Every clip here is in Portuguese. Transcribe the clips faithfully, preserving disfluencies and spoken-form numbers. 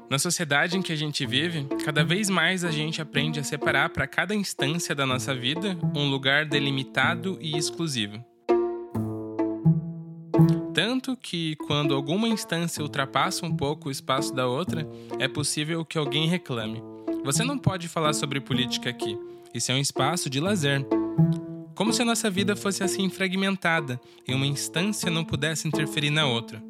Na sociedade em que a gente vive, cada vez mais a gente aprende a separar para cada instância da nossa vida um lugar delimitado e exclusivo. Tanto que, quando alguma instância ultrapassa um pouco o espaço da outra, é possível que alguém reclame. Você não pode falar sobre política aqui. Isso é um espaço de lazer. Como se a nossa vida fosse assim fragmentada e uma instância não pudesse interferir na outra.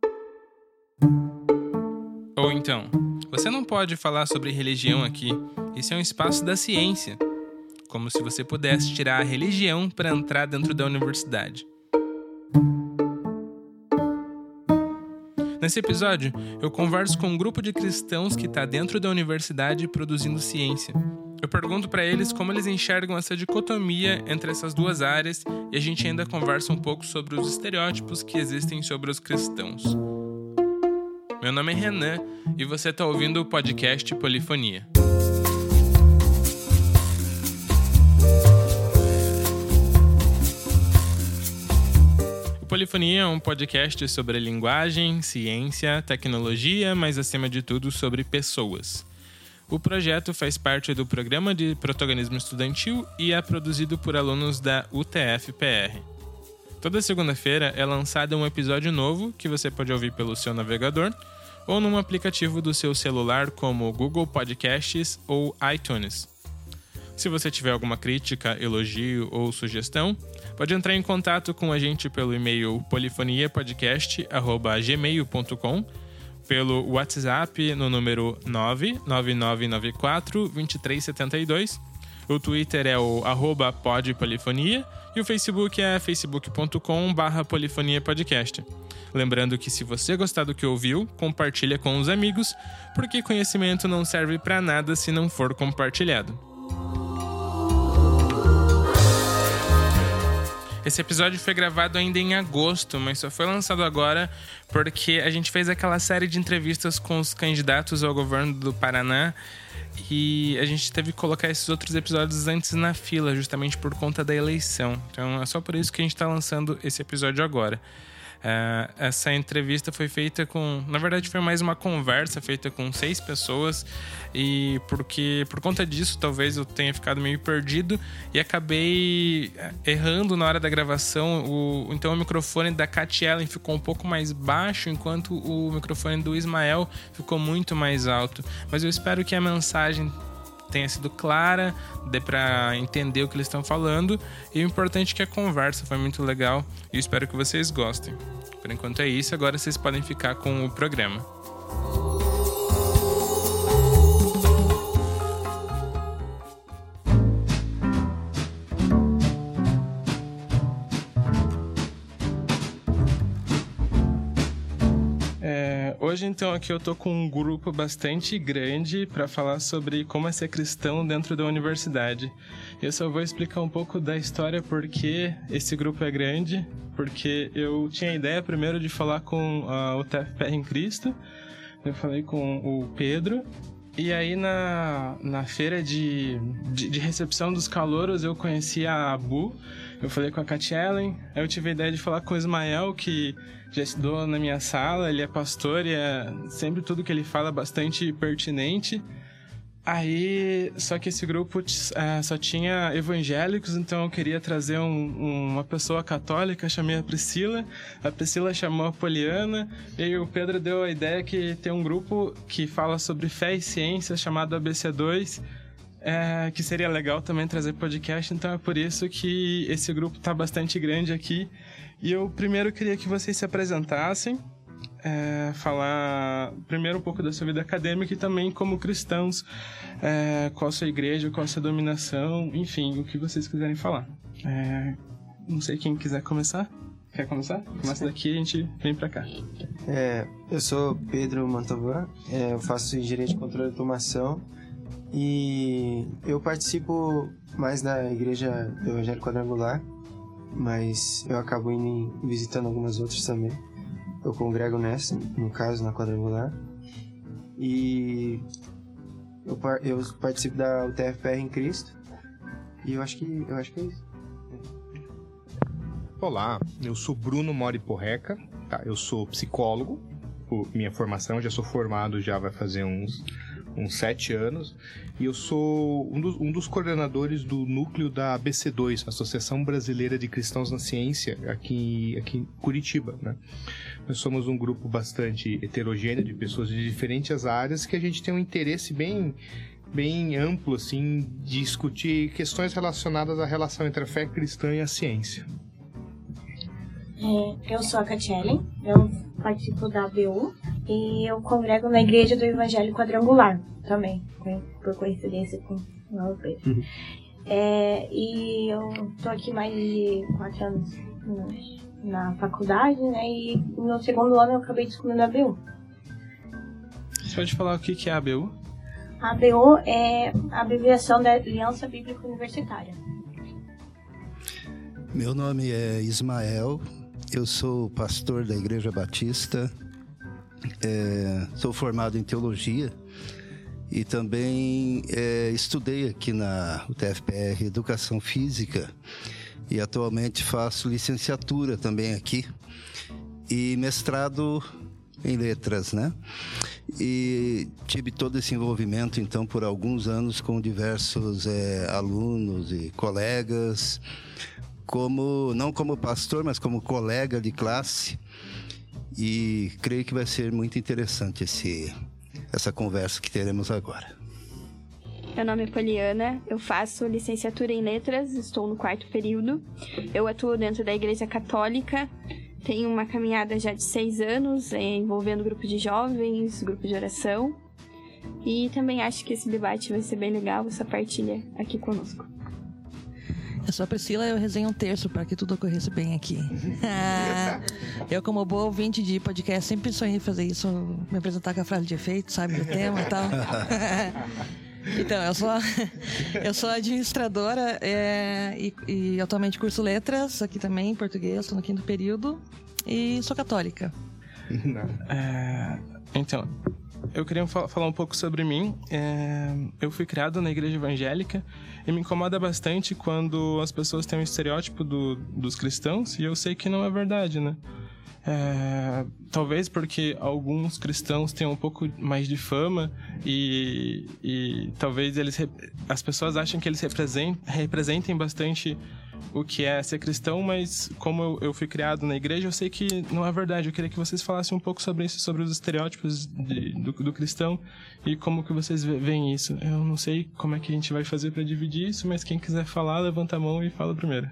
Ou então, você não pode falar sobre religião aqui. Isso é um espaço da ciência. Como se você pudesse tirar a religião para entrar dentro da universidade. Nesse episódio, eu converso com um grupo de cristãos que está dentro da universidade produzindo ciência. Eu pergunto para eles como eles enxergam essa dicotomia entre essas duas áreas e a gente ainda conversa um pouco sobre os estereótipos que existem sobre os cristãos. Meu nome é Renan e você está ouvindo o podcast Polifonia. O Polifonia é um podcast sobre linguagem, ciência, tecnologia, mas acima de tudo sobre pessoas. O projeto faz parte do Programa de Protagonismo Estudantil e é produzido por alunos da U T F P R. Toda segunda-feira é lançado um episódio novo que você pode ouvir pelo seu navegador ou num aplicativo do seu celular como Google Podcasts ou iTunes. Se você tiver alguma crítica, elogio ou sugestão, pode entrar em contato com a gente pelo e-mail polifoniapodcast arroba gmail ponto com, pelo WhatsApp no número nove nove nove nove quatro dois três sete dois, o Twitter é o arroba podpolifonia e o Facebook é facebook ponto com barra polifoniapodcast. Lembrando que se você gostar do que ouviu, compartilha com os amigos, porque conhecimento não serve para nada se não for compartilhado. Esse episódio foi gravado ainda em agosto, mas só foi lançado agora porque a gente fez aquela série de entrevistas com os candidatos ao governo do Paraná e a gente teve que colocar esses outros episódios antes na fila, justamente por conta da eleição. Então é só por isso que a gente está lançando esse episódio agora. Uh, essa entrevista foi feita com... Na verdade, foi mais uma conversa feita com seis pessoas e porque por conta disso, talvez eu tenha ficado meio perdido e acabei errando na hora da gravação. O, então o microfone da Cat Ellen ficou um pouco mais baixo, enquanto o microfone do Ismael ficou muito mais alto. Mas eu espero que a mensagem tenha sido clara, dê pra entender o que eles estão falando, e o importante é que a conversa foi muito legal e eu espero que vocês gostem. Por enquanto é isso, agora vocês podem ficar com o programa. Hoje, então, aqui eu tô com um grupo bastante grande para falar sobre como é ser cristão dentro da universidade. Eu só vou explicar um pouco da história porque esse grupo é grande, porque eu tinha a ideia primeiro de falar com a U T F P R em Cristo, eu falei com o Pedro, e aí na, na feira de, de, de recepção dos calouros eu conheci a Abu, eu falei com a Cat Ellen, aí eu tive a ideia de falar com o Ismael, que já estudou na minha sala, ele é pastor e é sempre tudo que ele fala bastante pertinente. Aí, só que esse grupo uh, só tinha evangélicos, então eu queria trazer um, uma pessoa católica, chamei a Priscila, a Priscila chamou a Poliana, e o Pedro deu a ideia que tem um grupo que fala sobre fé e ciência, chamado A B C dois, é, que seria legal também trazer podcast, então é por isso que esse grupo está bastante grande aqui. E eu primeiro queria que vocês se apresentassem, é, falar primeiro um pouco da sua vida acadêmica e também como cristãos, é, qual a sua igreja, qual a sua dominação, enfim, o que vocês quiserem falar. É, não sei quem quiser começar. Quer começar? Começa daqui e a gente vem pra cá. É, eu sou Pedro Mantovan, é, eu faço engenharia de controle de automação e eu participo mais da igreja do Evangelho Quadrangular, mas eu acabo indo visitando algumas outras também. Eu congrego nessa, no caso, na Quadrangular. E eu, eu participo da U T F P R em Cristo. E eu acho que, eu acho que é isso. Olá, eu sou Bruno Mori Porreca, tá? Eu sou psicólogo, por minha formação, já sou formado, já vai fazer uns, uns sete anos, e eu sou um dos, um dos coordenadores do núcleo da A B C dois, Associação Brasileira de Cristãos na Ciência, aqui, aqui em Curitiba, né? Nós somos um grupo bastante heterogêneo de pessoas de diferentes áreas que a gente tem um interesse bem, bem amplo, assim, de discutir questões relacionadas à relação entre a fé cristã e a ciência. É, eu sou a Catiele, eu participo da A B U e eu congrego na Igreja do Evangelho Quadrangular também, por coincidência com o Alves Pedro. Uhum. É, e eu tô aqui mais de quatro anos na faculdade, né, e no segundo ano eu acabei descobrindo a A B U. Você pode falar o que é a A B U? A A B U é a abreviação da Aliança Bíblica Universitária. Meu nome é Ismael, eu sou pastor da Igreja Batista, é, sou formado em teologia e também é, estudei aqui na U T F P R Educação Física e atualmente faço licenciatura também aqui e mestrado em letras, né? E tive todo esse envolvimento, então, por alguns anos com diversos é, alunos e colegas, como, não como pastor, mas como colega de classe. E creio que vai ser muito interessante esse, essa conversa que teremos agora. Meu nome é Poliana, eu faço licenciatura em letras, estou no quarto período. Eu atuo dentro da Igreja Católica, tenho uma caminhada já de seis anos, envolvendo grupo de jovens, grupo de oração. E também acho que esse debate vai ser bem legal, essa partilha aqui conosco. Eu sou a Priscila, eu resenho um terço para que tudo ocorresse bem aqui. Eu, como boa ouvinte de podcast, sempre sonhei em fazer isso, me apresentar com a frase de efeito, sabe, do tema e tal. Então, eu sou, eu sou administradora é, e, e atualmente curso letras, aqui também em português, estou no quinto período, e sou católica. É, então, eu queria falar um pouco sobre mim. É, eu fui criado na igreja evangélica e me incomoda bastante quando as pessoas têm um estereótipo do, dos cristãos, e eu sei que não é verdade, né? É, talvez porque alguns cristãos têm um pouco mais de fama e, e talvez eles, as pessoas acham que eles representem, representem bastante o que é ser cristão, mas como eu, eu fui criado na igreja, eu sei que não é verdade. Eu queria que vocês falassem um pouco sobre isso, sobre os estereótipos de, do, do cristão e como que vocês veem isso. Eu não sei como é que a gente vai fazer para dividir isso, mas quem quiser falar, levanta a mão e fala primeiro.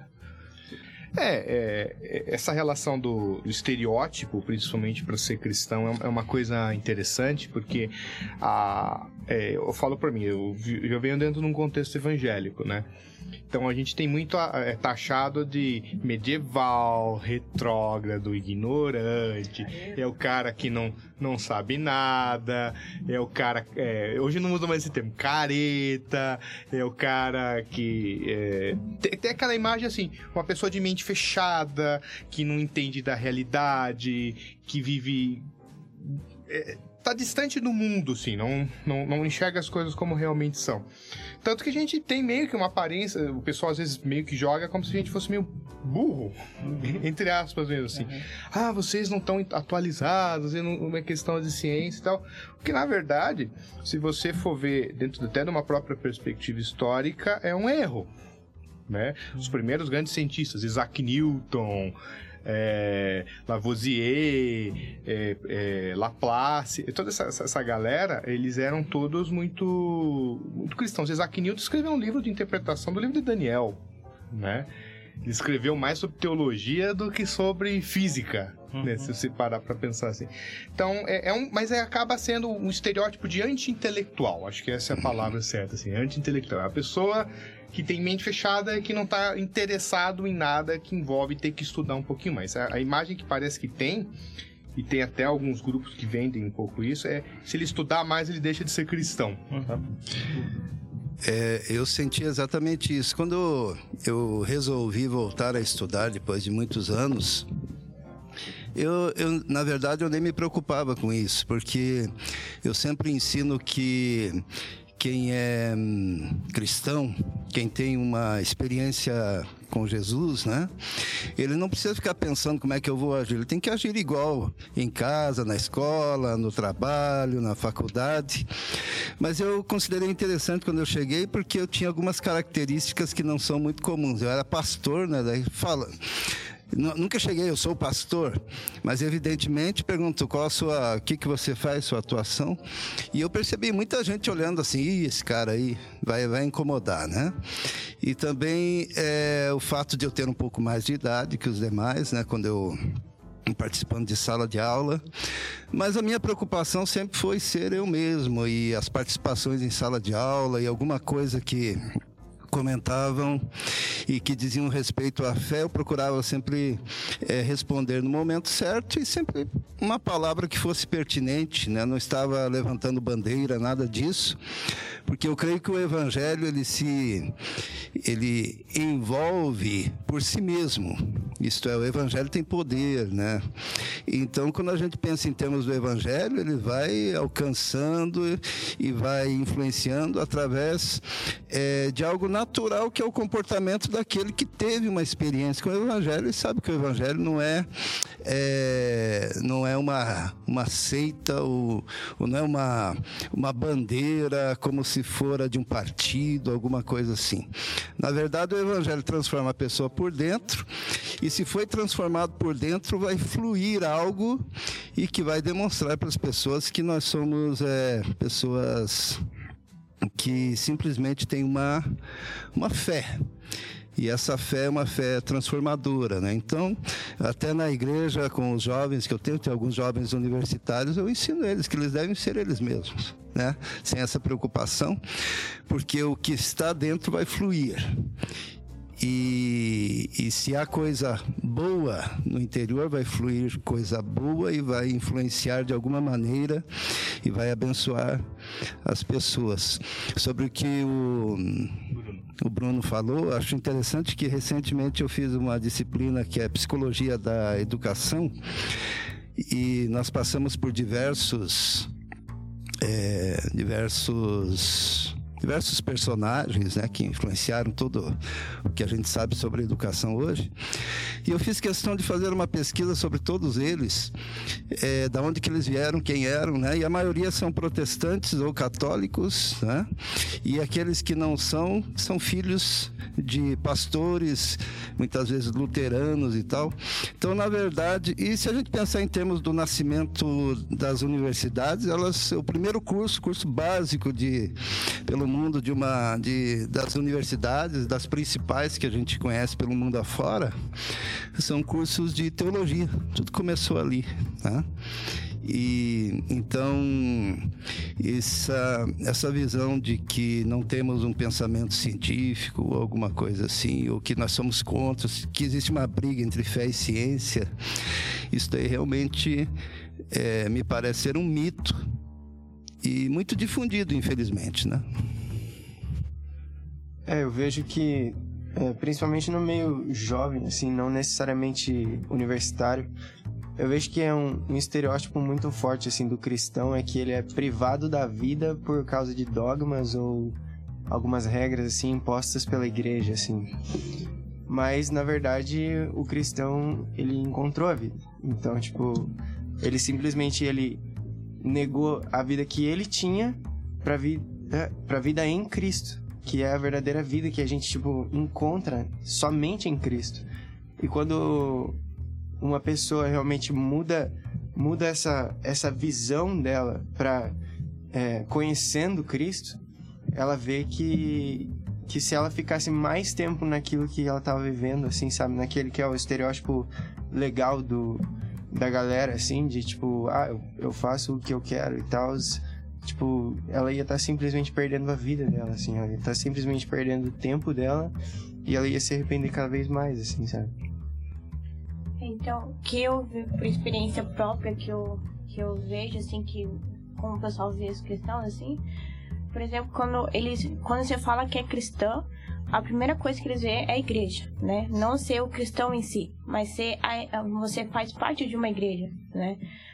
É, é, essa relação do, do estereótipo, principalmente para ser cristão, é, é uma coisa interessante, porque a, é, eu falo por mim, eu, eu venho dentro de um contexto evangélico, né? Então a gente tem muito é, taxado de medieval, retrógrado, ignorante, é o cara que não, não sabe nada, é o cara, é, hoje não usa mais esse termo, careta, é o cara que é, tem, tem aquela imagem assim, uma pessoa de mente fechada, que não entende da realidade, que vive... É, tá distante do mundo, assim, não, não, não enxerga as coisas como realmente são. Tanto que a gente tem meio que uma aparência, o pessoal às vezes meio que joga como se a gente fosse meio burro, uhum. entre aspas mesmo, assim. Uhum. Ah, vocês não estão atualizados, não é questão de ciência e tal. Porque, na verdade, se você for ver dentro até de uma própria perspectiva histórica, é um erro, né? Uhum. Os primeiros grandes cientistas, Isaac Newton... É, Lavoisier, é, é, Laplace, toda essa, essa galera, eles eram todos muito, muito cristãos. Isaac Newton escreveu um livro de interpretação do livro de Daniel, né? Ele escreveu mais sobre teologia do que sobre física, uhum. né? Se você parar para pensar assim. Então, é, é um, mas é, acaba sendo um estereótipo de anti-intelectual. Acho que essa é a palavra certa, assim, anti-intelectual. É a pessoa que tem mente fechada e que não está interessado em nada que envolve ter que estudar um pouquinho mais. A, a imagem que parece que tem, e tem até alguns grupos que vendem um pouco isso, é se ele estudar mais, ele deixa de ser cristão. Uhum. É, eu senti exatamente isso. Quando eu resolvi voltar a estudar depois de muitos anos, eu, eu, na verdade, eu nem me preocupava com isso, porque eu sempre ensino que... quem é hum, cristão, quem tem uma experiência com Jesus, né? Ele não precisa ficar pensando como é que eu vou agir. Ele tem que agir igual em casa, na escola, no trabalho, na faculdade. Mas eu considerei interessante quando eu cheguei, porque eu tinha algumas características que não são muito comuns. Eu era pastor, né? Daí fala... Nunca cheguei, eu sou pastor, mas evidentemente pergunto qual a sua, o que que você faz, sua atuação, e eu percebi muita gente olhando assim, Ih, esse cara aí vai, vai incomodar, né? E também é, o fato de eu ter um pouco mais de idade que os demais, né? Quando eu participando de sala de aula, mas a minha preocupação sempre foi ser eu mesmo, e as participações em sala de aula e alguma coisa que comentavam e que diziam respeito à fé, eu procurava sempre é, responder no momento certo e sempre uma palavra que fosse pertinente, né? Não estava levantando bandeira, nada disso, porque eu creio que o Evangelho ele se ele envolve por si mesmo, isto é, o Evangelho tem poder, né? Então, quando a gente pensa em termos do Evangelho, ele vai alcançando e vai influenciando através é, de algo natural, que é o comportamento daquele que teve uma experiência com o Evangelho e sabe que o Evangelho não é, é não é uma, uma seita ou, ou não é uma, uma bandeira como se fora de um partido, alguma coisa assim. Na verdade, o Evangelho transforma a pessoa por dentro, e se foi transformado por dentro, vai fluir algo e que vai demonstrar para as pessoas que nós somos é, pessoas que simplesmente têm uma, uma fé. E essa fé é uma fé transformadora, né? Então, até na igreja, com os jovens que eu tenho, tem alguns jovens universitários, eu ensino eles que eles devem ser eles mesmos, né? Sem essa preocupação, porque o que está dentro vai fluir. E, e se há coisa boa no interior, vai fluir coisa boa e vai influenciar de alguma maneira e vai abençoar as pessoas. Sobre o que o, o Bruno falou, acho interessante que recentemente eu fiz uma disciplina que é Psicologia da Educação, e nós passamos por diversos é, diversos diversos personagens, né, que influenciaram tudo o que a gente sabe sobre a educação hoje. E eu fiz questão de fazer uma pesquisa sobre todos eles, é, da onde que eles vieram, quem eram, né? E a maioria são protestantes ou católicos, né? E aqueles que não são, são filhos de pastores, muitas vezes luteranos e tal. Então, na verdade, e se a gente pensar em termos do nascimento das universidades, elas, o primeiro curso, curso básico de, pelo mundo de uma, de, das universidades, das principais que a gente conhece pelo mundo afora, são cursos de teologia. Tudo começou ali, né? E então essa, essa visão de que não temos um pensamento científico ou alguma coisa assim, ou que nós somos contra, que existe uma briga entre fé e ciência, isso daí realmente é, me parece ser um mito e muito difundido, infelizmente, né? É, eu vejo que é, principalmente no meio jovem, assim, não necessariamente universitário, eu vejo que é um, um estereótipo muito forte, assim, do cristão, é que ele é privado da vida por causa de dogmas ou algumas regras, assim, impostas pela igreja, assim. Mas, na verdade, o cristão, ele encontrou a vida. Então, tipo, ele simplesmente, ele negou a vida que ele tinha pra vida, pra vida em Cristo, que é a verdadeira vida que a gente, tipo, encontra somente em Cristo. E quando uma pessoa realmente muda, muda essa, essa visão dela para é, conhecendo Cristo, ela vê que, que se ela ficasse mais tempo naquilo que ela estava vivendo, assim, sabe, naquele que é o estereótipo legal do, da galera, assim, de tipo, ah, eu, eu faço o que eu quero e tal, tipo, ela ia estar tá simplesmente perdendo a vida dela, assim, ela ia estar tá simplesmente perdendo o tempo dela e ela ia se arrepender cada vez mais, assim, sabe? Então, que eu vi por experiência própria, que eu, que eu vejo, assim, que como o pessoal vê os cristãos, assim, por exemplo, quando eles, quando você fala que é cristão, a primeira coisa que eles veem é a igreja, né? Não ser o cristão em si, mas ser a, você faz parte de uma igreja, né?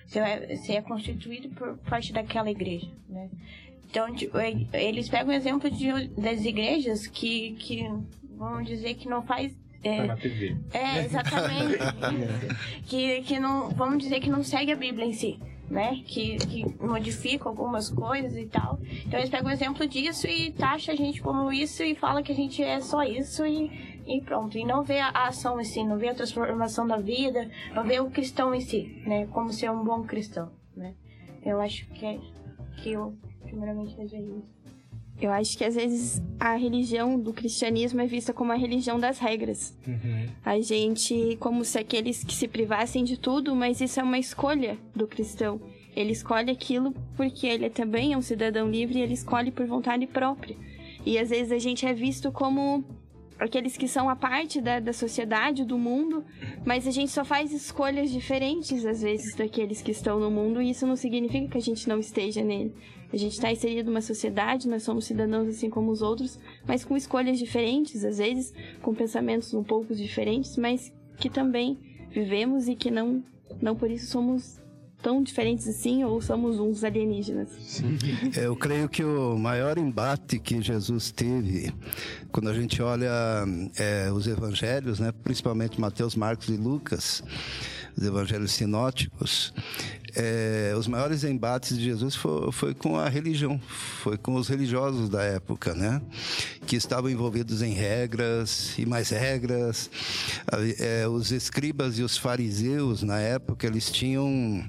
você é, você é constituído por parte daquela igreja, né? Então, tipo, eles pegam o exemplo de, das igrejas que, que, vamos dizer, que não faz... É, tá na T V. É, exatamente. que, que não, vamos dizer que não segue a Bíblia em si, né? Que, que modifica algumas coisas e tal. Então eles pegam o exemplo disso e taxa a gente como isso e fala que a gente é só isso e, e pronto. E não vê a, a ação em si, não vê a transformação da vida, não vê o cristão em si, né? Como ser um bom cristão, né? Eu acho que é que eu primeiramente vejo isso. Eu acho que às vezes a religião do cristianismo é vista como a religião das regras. Uhum. A gente, como se aqueles que se privassem de tudo, mas isso é uma escolha do cristão. Ele escolhe aquilo porque ele também é um cidadão livre e ele escolhe por vontade própria. E às vezes a gente é visto como aqueles que são a parte da, da sociedade, do mundo, mas a gente só faz escolhas diferentes às vezes daqueles que estão no mundo e isso não significa que a gente não esteja nele. A gente está inserido numa sociedade, nós somos cidadãos assim como os outros, mas com escolhas diferentes, às vezes, com pensamentos um pouco diferentes, mas que também vivemos e que não, não por isso somos tão diferentes assim ou somos uns alienígenas. Eu creio que o maior embate que Jesus teve, quando a gente olha é, os evangelhos, né, principalmente Mateus, Marcos e Lucas, os evangelhos sinóticos, é, os maiores embates de Jesus foi, foi com a religião, foi com os religiosos da época, né? Que estavam envolvidos em regras e mais regras. É, os escribas e os fariseus na época, eles tinham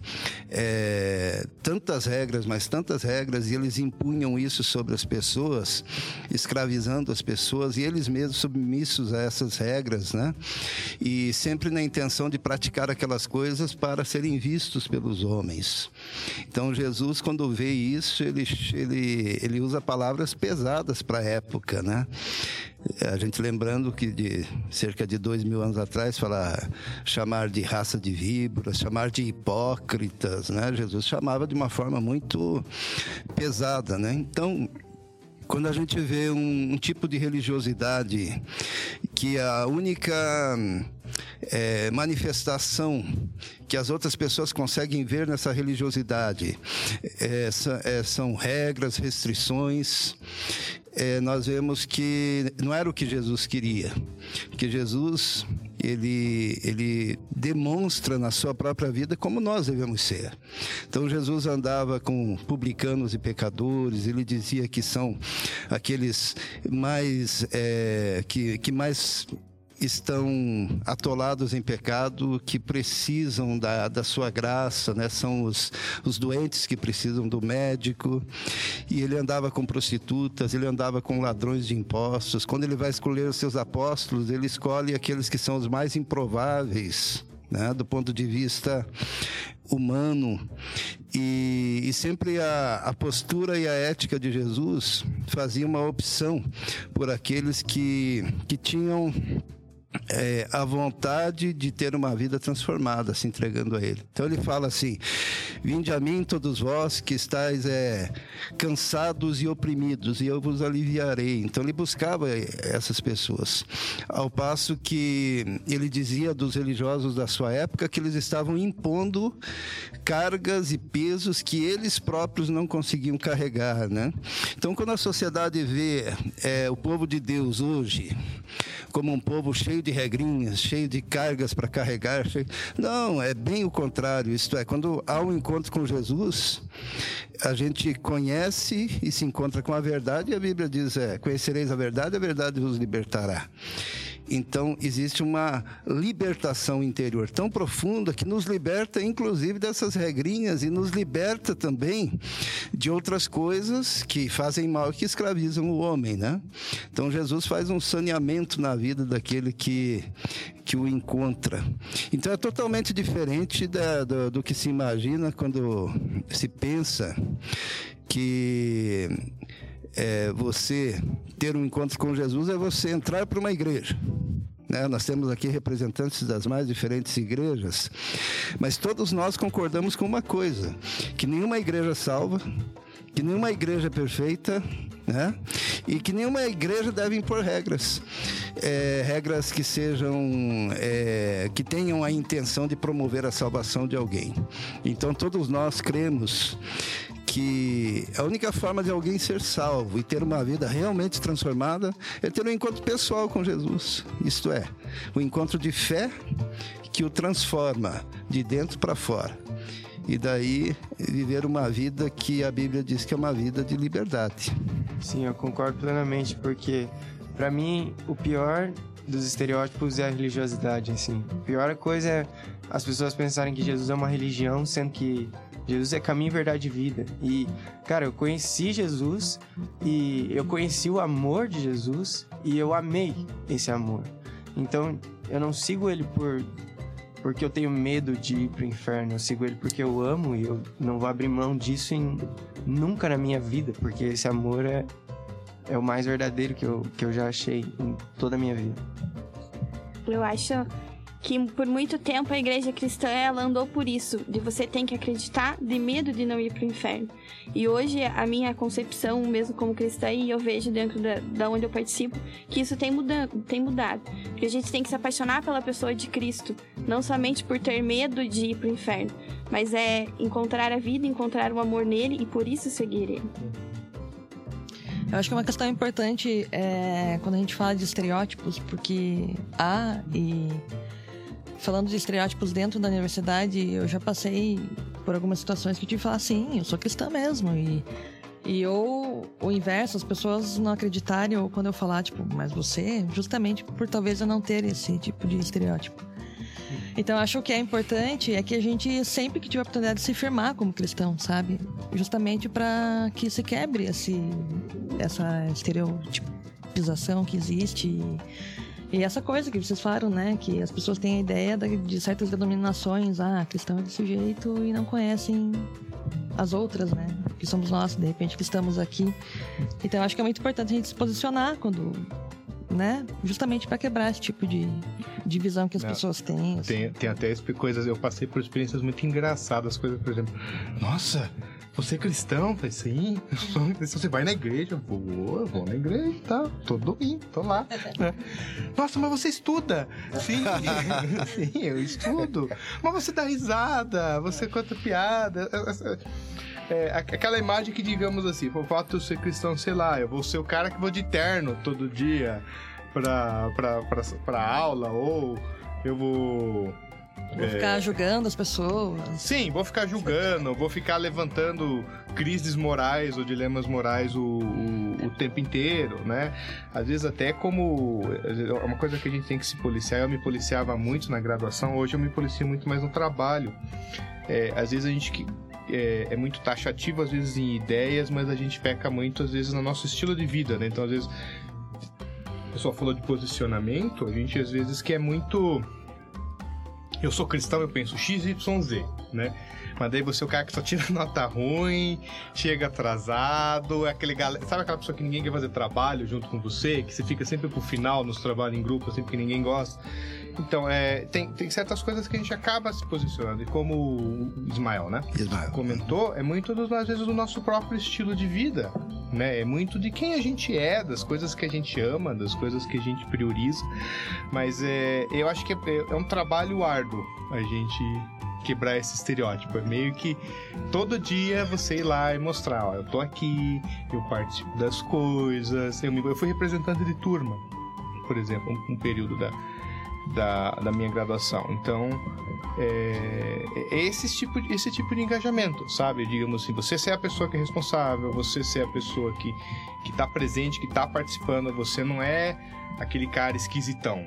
é, tantas regras, mas tantas regras, e eles impunham isso sobre as pessoas, escravizando as pessoas, e eles mesmos submissos a essas regras, né? E sempre na intenção de praticar aquelas coisas para serem vistos pelos homens. Então Jesus, quando vê isso, ele, ele, ele usa palavras pesadas para a época, né? A gente lembrando que de cerca de dois mil anos atrás, falar, chamar de raça de víboras, chamar de hipócritas, né? Jesus chamava de uma forma muito pesada, né? Então, quando a gente vê um, um tipo de religiosidade que a única é, manifestação que as outras pessoas conseguem ver nessa religiosidade é, é, são regras, restrições, é, nós vemos que não era o que Jesus queria, porque Jesus ele, ele demonstra na sua própria vida como nós devemos ser. Então Jesus andava com publicanos e pecadores, ele dizia que são aqueles mais é, que, que mais estão atolados em pecado, que precisam da, da sua graça, né? São os, os doentes que precisam do médico. E ele andava com prostitutas, ele andava com ladrões de impostos. Quando ele vai escolher os seus apóstolos, ele escolhe aqueles que são os mais improváveis, né? Do ponto de vista humano. E, e sempre a, a postura e a ética de Jesus fazia uma opção por aqueles que, que tinham É, a vontade de ter uma vida transformada, se entregando a Ele. Então ele fala assim: vinde a mim todos vós que estáis é, cansados e oprimidos, e eu vos aliviarei. Então ele buscava essas pessoas, ao passo que ele dizia dos religiosos da sua época que eles estavam impondo cargas e pesos que eles próprios não conseguiam carregar, né? Então quando a sociedade vê é, o povo de Deus hoje como um povo cheio de regrinhas, cheio de cargas para carregar, cheio... não, é bem o contrário. Isto é, quando há um encontro com Jesus, a gente conhece e se encontra com a verdade, e a Bíblia diz, é, conhecereis a verdade, a verdade vos libertará. Então, existe uma libertação interior tão profunda que nos liberta, inclusive, dessas regrinhas, e nos liberta também de outras coisas que fazem mal e que escravizam o homem, né? Então, Jesus faz um saneamento na vida daquele que, que o encontra. Então, é totalmente diferente da, do, do que se imagina quando se pensa que é, você ter um encontro com Jesus é você entrar para uma igreja. Né? Nós temos aqui representantes das mais diferentes igrejas, mas todos nós concordamos com uma coisa, que nenhuma igreja salva, que nenhuma igreja é perfeita, né? E que nenhuma igreja deve impor regras, é, regras que sejam, é, que tenham a intenção de promover a salvação de alguém. Então todos nós cremos que a única forma de alguém ser salvo e ter uma vida realmente transformada é ter um encontro pessoal com Jesus. Isto é, o encontro de fé que o transforma de dentro para fora. E daí viver uma vida que a Bíblia diz que é uma vida de liberdade. Sim, eu concordo plenamente, porque para mim o pior dos estereótipos é a religiosidade, assim. A pior coisa é as pessoas pensarem que Jesus é uma religião, sendo que Jesus é caminho, verdade e vida. E, cara, eu conheci Jesus e eu conheci o amor de Jesus e eu amei esse amor. Então, eu não sigo ele por porque eu tenho medo de ir pro inferno. Eu sigo ele porque eu amo e eu não vou abrir mão disso em, nunca na minha vida, porque esse amor é, é o mais verdadeiro que eu, que eu já achei em toda a minha vida. Eu acho que por muito tempo a igreja cristã, ela andou por isso, de você tem que acreditar, de medo de não ir pro inferno. E hoje a minha concepção, mesmo como cristã, e eu vejo dentro da, da onde eu participo, que isso tem mudado, tem mudado. Porque a gente tem que se apaixonar pela pessoa de Cristo, não somente por ter medo de ir pro inferno, mas é encontrar a vida, encontrar o amor nele e por isso seguir ele. Eu acho que uma questão importante é quando a gente fala de estereótipos, porque há e... Falando de estereótipos dentro da universidade, eu já passei por algumas situações que eu tive que falar, sim, eu sou cristã mesmo. E, e ou o inverso, as pessoas não acreditarem, ou quando eu falar, tipo, mas você, justamente por talvez eu não ter esse tipo de estereótipo. Então, eu acho que é importante é que a gente, sempre que tiver a oportunidade de se firmar como cristão, sabe? Justamente para que se quebre esse, essa estereotipização que existe. E, E essa coisa que vocês falaram, né? Que as pessoas têm a ideia de certas denominações. Ah, cristão é desse jeito e não conhecem as outras, né? Que somos nós, de repente, que estamos aqui. Então, eu acho que é muito importante a gente se posicionar quando... né? Justamente para quebrar esse tipo de, de visão que as não, pessoas têm. Assim. Tem, tem até coisas... Eu passei por experiências muito engraçadas. Coisas, por exemplo... Nossa... Você é cristão? Eu falei, sim. Você vai na igreja? Vou, eu vou na igreja, tá? Tô domingo, tô lá. Né? Nossa, mas você estuda? Sim, sim, eu estudo. Mas você dá risada, você conta piada. É, aquela imagem que, digamos assim, por fato de eu ser cristão, sei lá, eu vou ser o cara que vou de terno todo dia pra, pra, pra, pra aula, ou eu vou... Vou ficar é... julgando as pessoas. Sim, vou ficar julgando, vou ficar levantando crises morais ou dilemas morais o, o, o tempo inteiro, né? Às vezes até como... É uma coisa que a gente tem que se policiar. Eu me policiava muito na graduação, hoje eu me policio muito mais no trabalho. É, às vezes a gente... É, é muito taxativo, às vezes, em ideias, mas a gente peca muito, às vezes, no nosso estilo de vida, né? Então, às vezes... O pessoal falou de posicionamento, a gente, às vezes, quer muito... Eu sou cristão, eu penso X Y Z, né? Mas daí você é o cara que só tira nota ruim, chega atrasado, é aquele galera... Sabe aquela pessoa que ninguém quer fazer trabalho junto com você? Que você fica sempre pro final nos trabalhos em grupo, sempre que ninguém gosta. Então, é, tem, tem certas coisas que a gente acaba se posicionando. E como o Ismael, né? Ismael. Comentou, é muito, dos, às vezes, do nosso próprio estilo de vida, né? É muito de quem a gente é, das coisas que a gente ama, das coisas que a gente prioriza. Mas é, eu acho que é, é um trabalho árduo a gente quebrar esse estereótipo. É meio que todo dia você ir lá e mostrar, ó, eu tô aqui, eu participo das coisas. Eu, me, eu fui representante de turma, por exemplo, um, um período da... Da, da minha graduação. Então, é, é esse, tipo, esse tipo de engajamento, sabe? Digamos assim, você ser a pessoa que é responsável, você ser a pessoa que, que tá presente, que tá participando, você não é aquele cara esquisitão.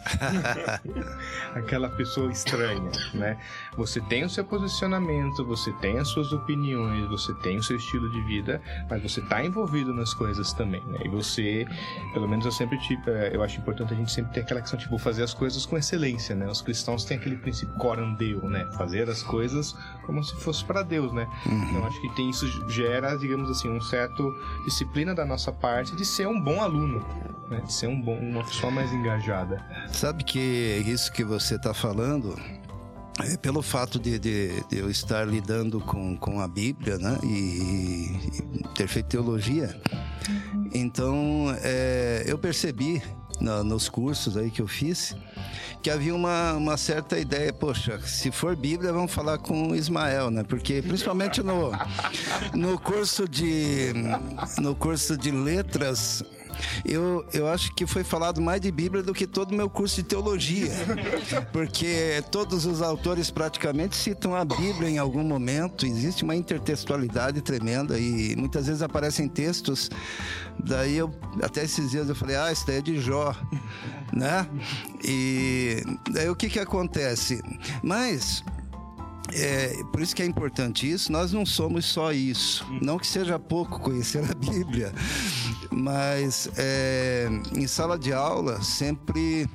Aquela pessoa estranha, né? Você tem o seu posicionamento, você tem as suas opiniões, você tem o seu estilo de vida, mas você tá envolvido nas coisas também, né? E você, pelo menos eu sempre, tipo, eu acho importante a gente sempre ter aquela questão, tipo, fazer as coisas com excelência, né? Os cristãos têm aquele princípio coram Deo, né? Fazer as coisas como se fosse para Deus, né? Uhum. Então acho que tem, isso gera, digamos assim, um certo disciplina da nossa parte de ser um bom aluno, né? De ser um bom, uma pessoa mais engajada. Sabe que isso que você está falando é, pelo fato de, de, de eu estar lidando com, com a Bíblia, né, e, e ter feito teologia, então é, eu percebi na, nos cursos aí que eu fiz que havia uma, uma certa ideia, poxa, se for Bíblia, vamos falar com Ismael, né? Porque principalmente no, no curso de no curso de letras, Eu, eu acho que foi falado mais de Bíblia do que todo o meu curso de teologia, porque todos os autores praticamente citam a Bíblia em algum momento, existe uma intertextualidade tremenda e muitas vezes aparecem textos, daí eu, até esses dias eu falei, ah, isso daí é de Jó, né? E daí o que que acontece? Mas... É, por isso que é importante isso, nós não somos só isso, não que seja pouco conhecer a Bíblia, mas é, em sala de aula sempre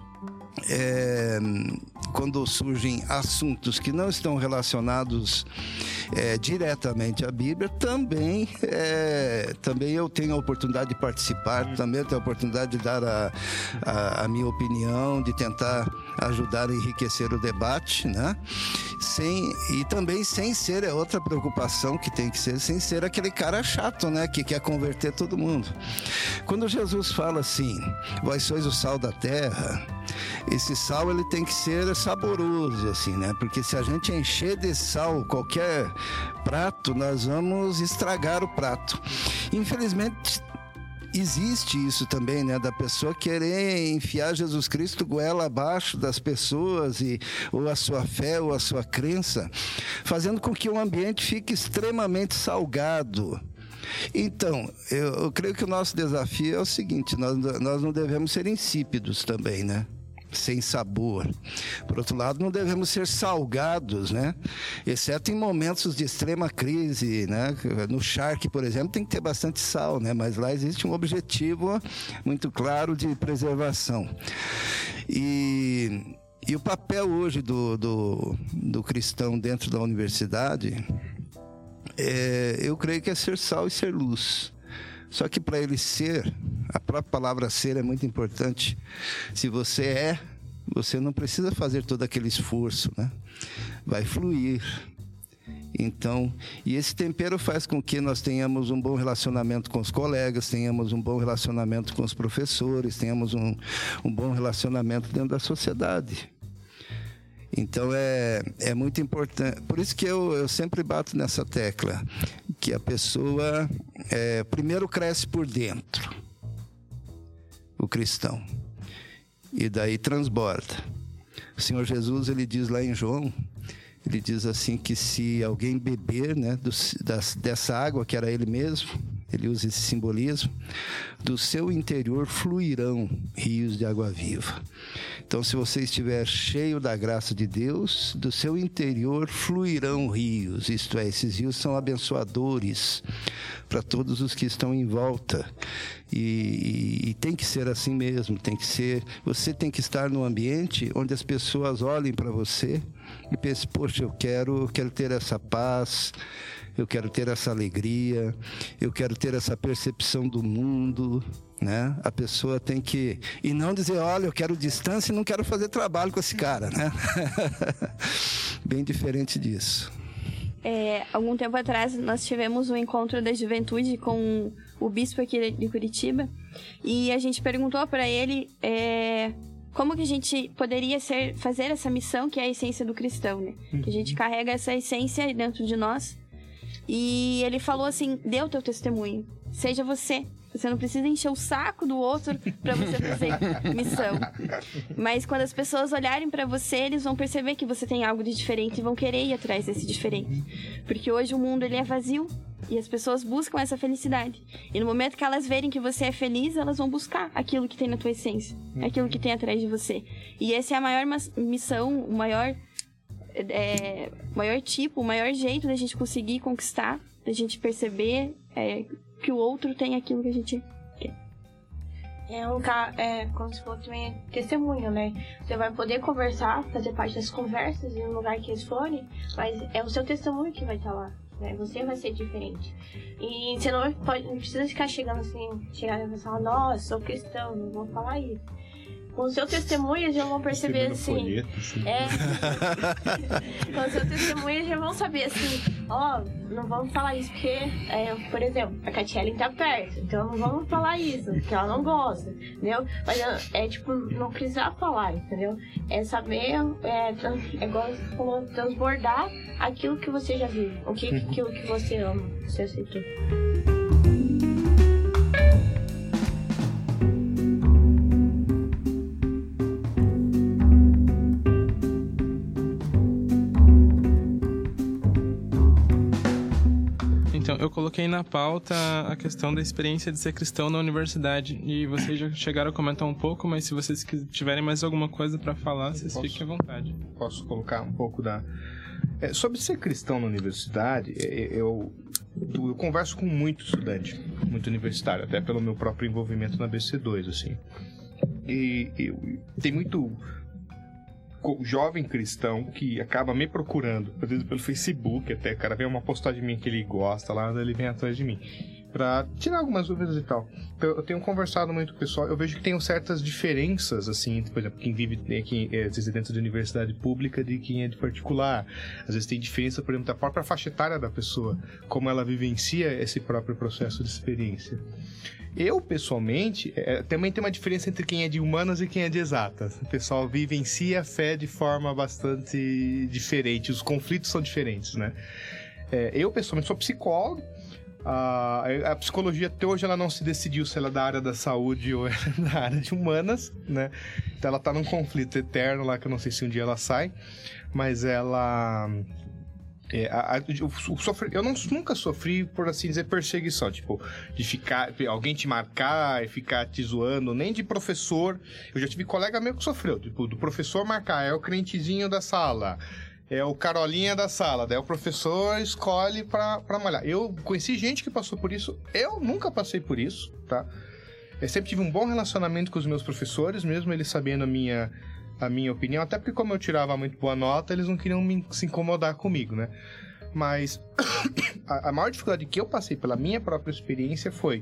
é, quando surgem assuntos que não estão relacionados é, diretamente à Bíblia, também, é, também eu tenho a oportunidade de participar, também eu tenho a oportunidade de dar a, a, a minha opinião, de tentar ajudar a enriquecer o debate, né? Sem, e também sem ser, é outra preocupação que tem que ser, sem ser aquele cara chato, né? Que quer converter todo mundo. Quando Jesus fala assim, vós sois o sal da terra, esse sal ele tem que ser saboroso, assim, né? Porque se a gente encher de sal qualquer prato, nós vamos estragar o prato. Infelizmente, existe isso também, né? Da pessoa querer enfiar Jesus Cristo goela abaixo das pessoas, e, ou a sua fé, ou a sua crença, fazendo com que o ambiente fique extremamente salgado. Então, eu, eu creio que o nosso desafio é o seguinte, nós, nós não devemos ser insípidos também, né? Sem sabor. Por outro lado, não devemos ser salgados, né? Exceto em momentos de extrema crise, né? No charque, por exemplo, tem que ter bastante sal, né? Mas lá existe um objetivo muito claro de preservação. E, e o papel hoje do, do, do cristão dentro da universidade, é, eu creio que é ser sal e ser luz. Só que para ele ser, a própria palavra ser é muito importante. Se você é, você não precisa fazer todo aquele esforço, né? Vai fluir. Então, e esse tempero faz com que nós tenhamos um bom relacionamento com os colegas, tenhamos um bom relacionamento com os professores, tenhamos um, um bom relacionamento dentro da sociedade. Então é, é muito importante, por isso que eu, eu sempre bato nessa tecla, que a pessoa é, primeiro cresce por dentro, o cristão, e daí transborda. O Senhor Jesus, ele diz lá em João, ele diz assim que se alguém beber, né, do, das, dessa água que era ele mesmo, ele usa esse simbolismo, do seu interior fluirão rios de água viva. Então, se você estiver cheio da graça de Deus, do seu interior fluirão rios, isto é, esses rios são abençoadores para todos os que estão em volta. E, e, e tem que ser assim mesmo, tem que ser, você tem que estar num ambiente onde as pessoas olhem para você e pensem, poxa, eu quero, quero ter essa paz, eu quero ter essa alegria, eu quero ter essa percepção do mundo, né? A pessoa tem que... E não dizer, olha, eu quero distância e não quero fazer trabalho com esse cara, né? Bem diferente disso. É, algum tempo atrás, nós tivemos um encontro da juventude com o bispo aqui de Curitiba, e a gente perguntou para ele é, como que a gente poderia ser, fazer essa missão que é a essência do cristão, né? Uhum. Que a gente carrega essa essência dentro de nós. E ele falou assim, dê o teu testemunho, seja você. Você não precisa encher o saco do outro para você fazer missão. Mas quando as pessoas olharem para você, eles vão perceber que você tem algo de diferente e vão querer ir atrás desse diferente. Porque hoje o mundo ele é vazio e as pessoas buscam essa felicidade. E no momento que elas verem que você é feliz, elas vão buscar aquilo que tem na tua essência, aquilo que tem atrás de você. E essa é a maior missão, o maior... É, maior tipo, o maior jeito da gente conseguir conquistar, da gente perceber é, que o outro tem aquilo que a gente quer. É um é como se fosse também testemunho, né? Você vai poder conversar, fazer parte das conversas em um lugar que eles forem, mas é o seu testemunho que vai estar lá, né? Você vai ser diferente. E você não, pode, não precisa ficar chegando assim, chegar e falar, nossa, sou cristão, não vou falar isso. com o seu testemunho já vão perceber assim. Folheto, assim. É. Com o seu testemunho já vão saber assim, ó, oh, não vamos falar isso porque, é, por exemplo, a Catiele tá perto, então não vamos falar isso, porque ela não gosta, entendeu? Mas é, é tipo, não precisar falar, entendeu? É saber, é, é igual você falou, transbordar aquilo que você já viu, o que, aquilo que você ama, você aceitou. Então, eu coloquei na pauta a questão da experiência de ser cristão na universidade. E vocês já chegaram a comentar um pouco, mas se vocês tiverem mais alguma coisa para falar, vocês posso, fiquem à vontade. Posso colocar um pouco da... É, sobre ser cristão na universidade, eu, eu, eu converso com muito estudante, muito universitário, até pelo meu próprio envolvimento na B C dois, assim. E eu, tem muito jovem cristão que acaba me procurando, às vezes pelo Facebook, até, cara, vem uma postagem minha que ele gosta lá, ele vem atrás de mim, pra tirar algumas dúvidas e tal. Eu, eu tenho conversado muito com o pessoal, eu vejo que tem certas diferenças, assim, por exemplo, quem vive, né, quem é dentro de universidade pública de quem é de particular. Às vezes tem diferença, por exemplo, da própria faixa etária da pessoa, como ela vivencia esse próprio processo de experiência. Eu, pessoalmente, é, também tem uma diferença entre quem é de humanas e quem é de exatas. O pessoal vivencia a fé de forma bastante diferente, os conflitos são diferentes, né? É, eu, pessoalmente, sou psicólogo. A, a psicologia até hoje ela não se decidiu se ela é da área da saúde ou é da área de humanas, né? Então ela tá num conflito eterno lá, que eu não sei se um dia ela sai, mas ela... É, a, a, eu, sofri, eu não, nunca sofri, por assim dizer, perseguição, tipo, de ficar, alguém te marcar e ficar te zoando, nem de professor. Eu já tive colega meu que sofreu, tipo, do professor marcar, é o crentezinho da sala, é o carolinha da sala, daí o professor escolhe pra, pra malhar. Eu conheci gente que passou por isso, eu nunca passei por isso, tá? Eu sempre tive um bom relacionamento com os meus professores, mesmo eles sabendo a minha... a minha opinião, até porque como eu tirava muito boa nota, eles não queriam me, se incomodar comigo, né? Mas a, a maior dificuldade que eu passei pela minha própria experiência foi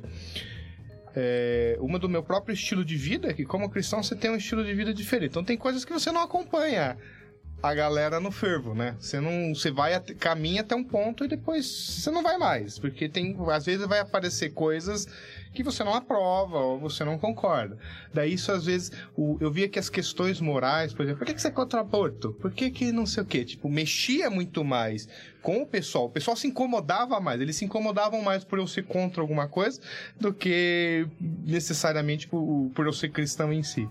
é, uma do meu próprio estilo de vida, que como cristão você tem um estilo de vida diferente. Então tem coisas que você não acompanha a galera no fervo, né? Você não, você vai até, caminha até um ponto e depois você não vai mais, porque tem, às vezes vai aparecer coisas que você não aprova ou você não concorda. Daí isso às vezes, o, eu via que as questões morais, por exemplo, por que, que você é contra o aborto? Por que que não sei o quê? Tipo, mexia muito mais com o pessoal. O pessoal se incomodava mais, eles se incomodavam mais por eu ser contra alguma coisa do que necessariamente por, por eu ser cristão em si.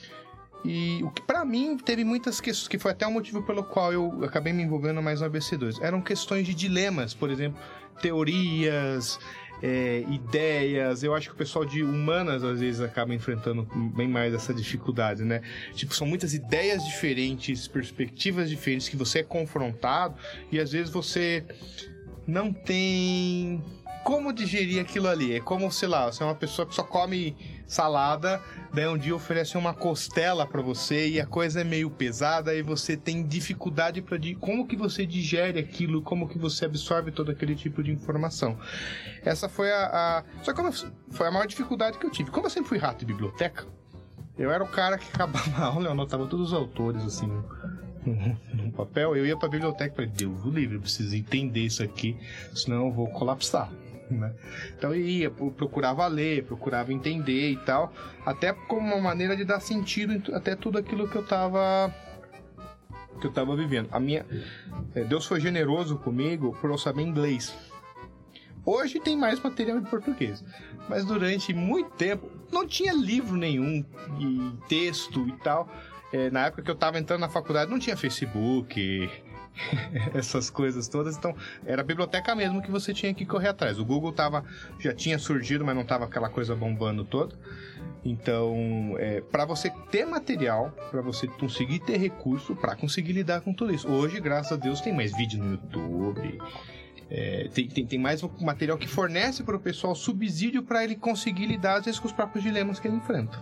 E o que pra mim teve muitas questões, que foi até o motivo pelo qual eu acabei me envolvendo mais no A B C dois. Eram questões de dilemas, por exemplo, teorias, é, ideias. Eu acho que o pessoal de humanas às vezes acaba enfrentando bem mais essa dificuldade, né? Tipo, são muitas ideias diferentes, perspectivas diferentes que você é confrontado e às vezes você não tem como digerir aquilo ali. É como, sei lá, você é uma pessoa que só come salada, daí um dia oferece uma costela pra você e a coisa é meio pesada e você tem dificuldade para de como que você digere aquilo, como que você absorve todo aquele tipo de informação. Essa foi a, a... só que foi a maior dificuldade que eu tive. Como eu sempre fui rato de biblioteca, eu era o cara que acabava a aula, eu anotava todos os autores assim no papel, eu ia pra biblioteca e falei, Deus o livre, eu preciso entender isso aqui, senão eu vou colapsar. Né? Então eu ia, procurava ler, procurava entender e tal, até como uma maneira de dar sentido até tudo aquilo que eu tava que eu tava vivendo. A minha, Deus foi generoso comigo por eu saber inglês. Hoje tem mais material em português, mas durante muito tempo não tinha livro nenhum e texto e tal. É, na época que eu tava entrando na faculdade não tinha Facebook, essas coisas todas, então era a biblioteca mesmo que você tinha que correr atrás. O Google tava, já tinha surgido, mas não tava aquela coisa bombando toda. Então, é, para você ter material, para você conseguir ter recurso, para conseguir lidar com tudo isso. Hoje, graças a Deus, tem mais vídeo no YouTube, é, tem, tem, tem mais material que fornece para o pessoal subsídio para ele conseguir lidar, às vezes, com os próprios dilemas que ele enfrenta.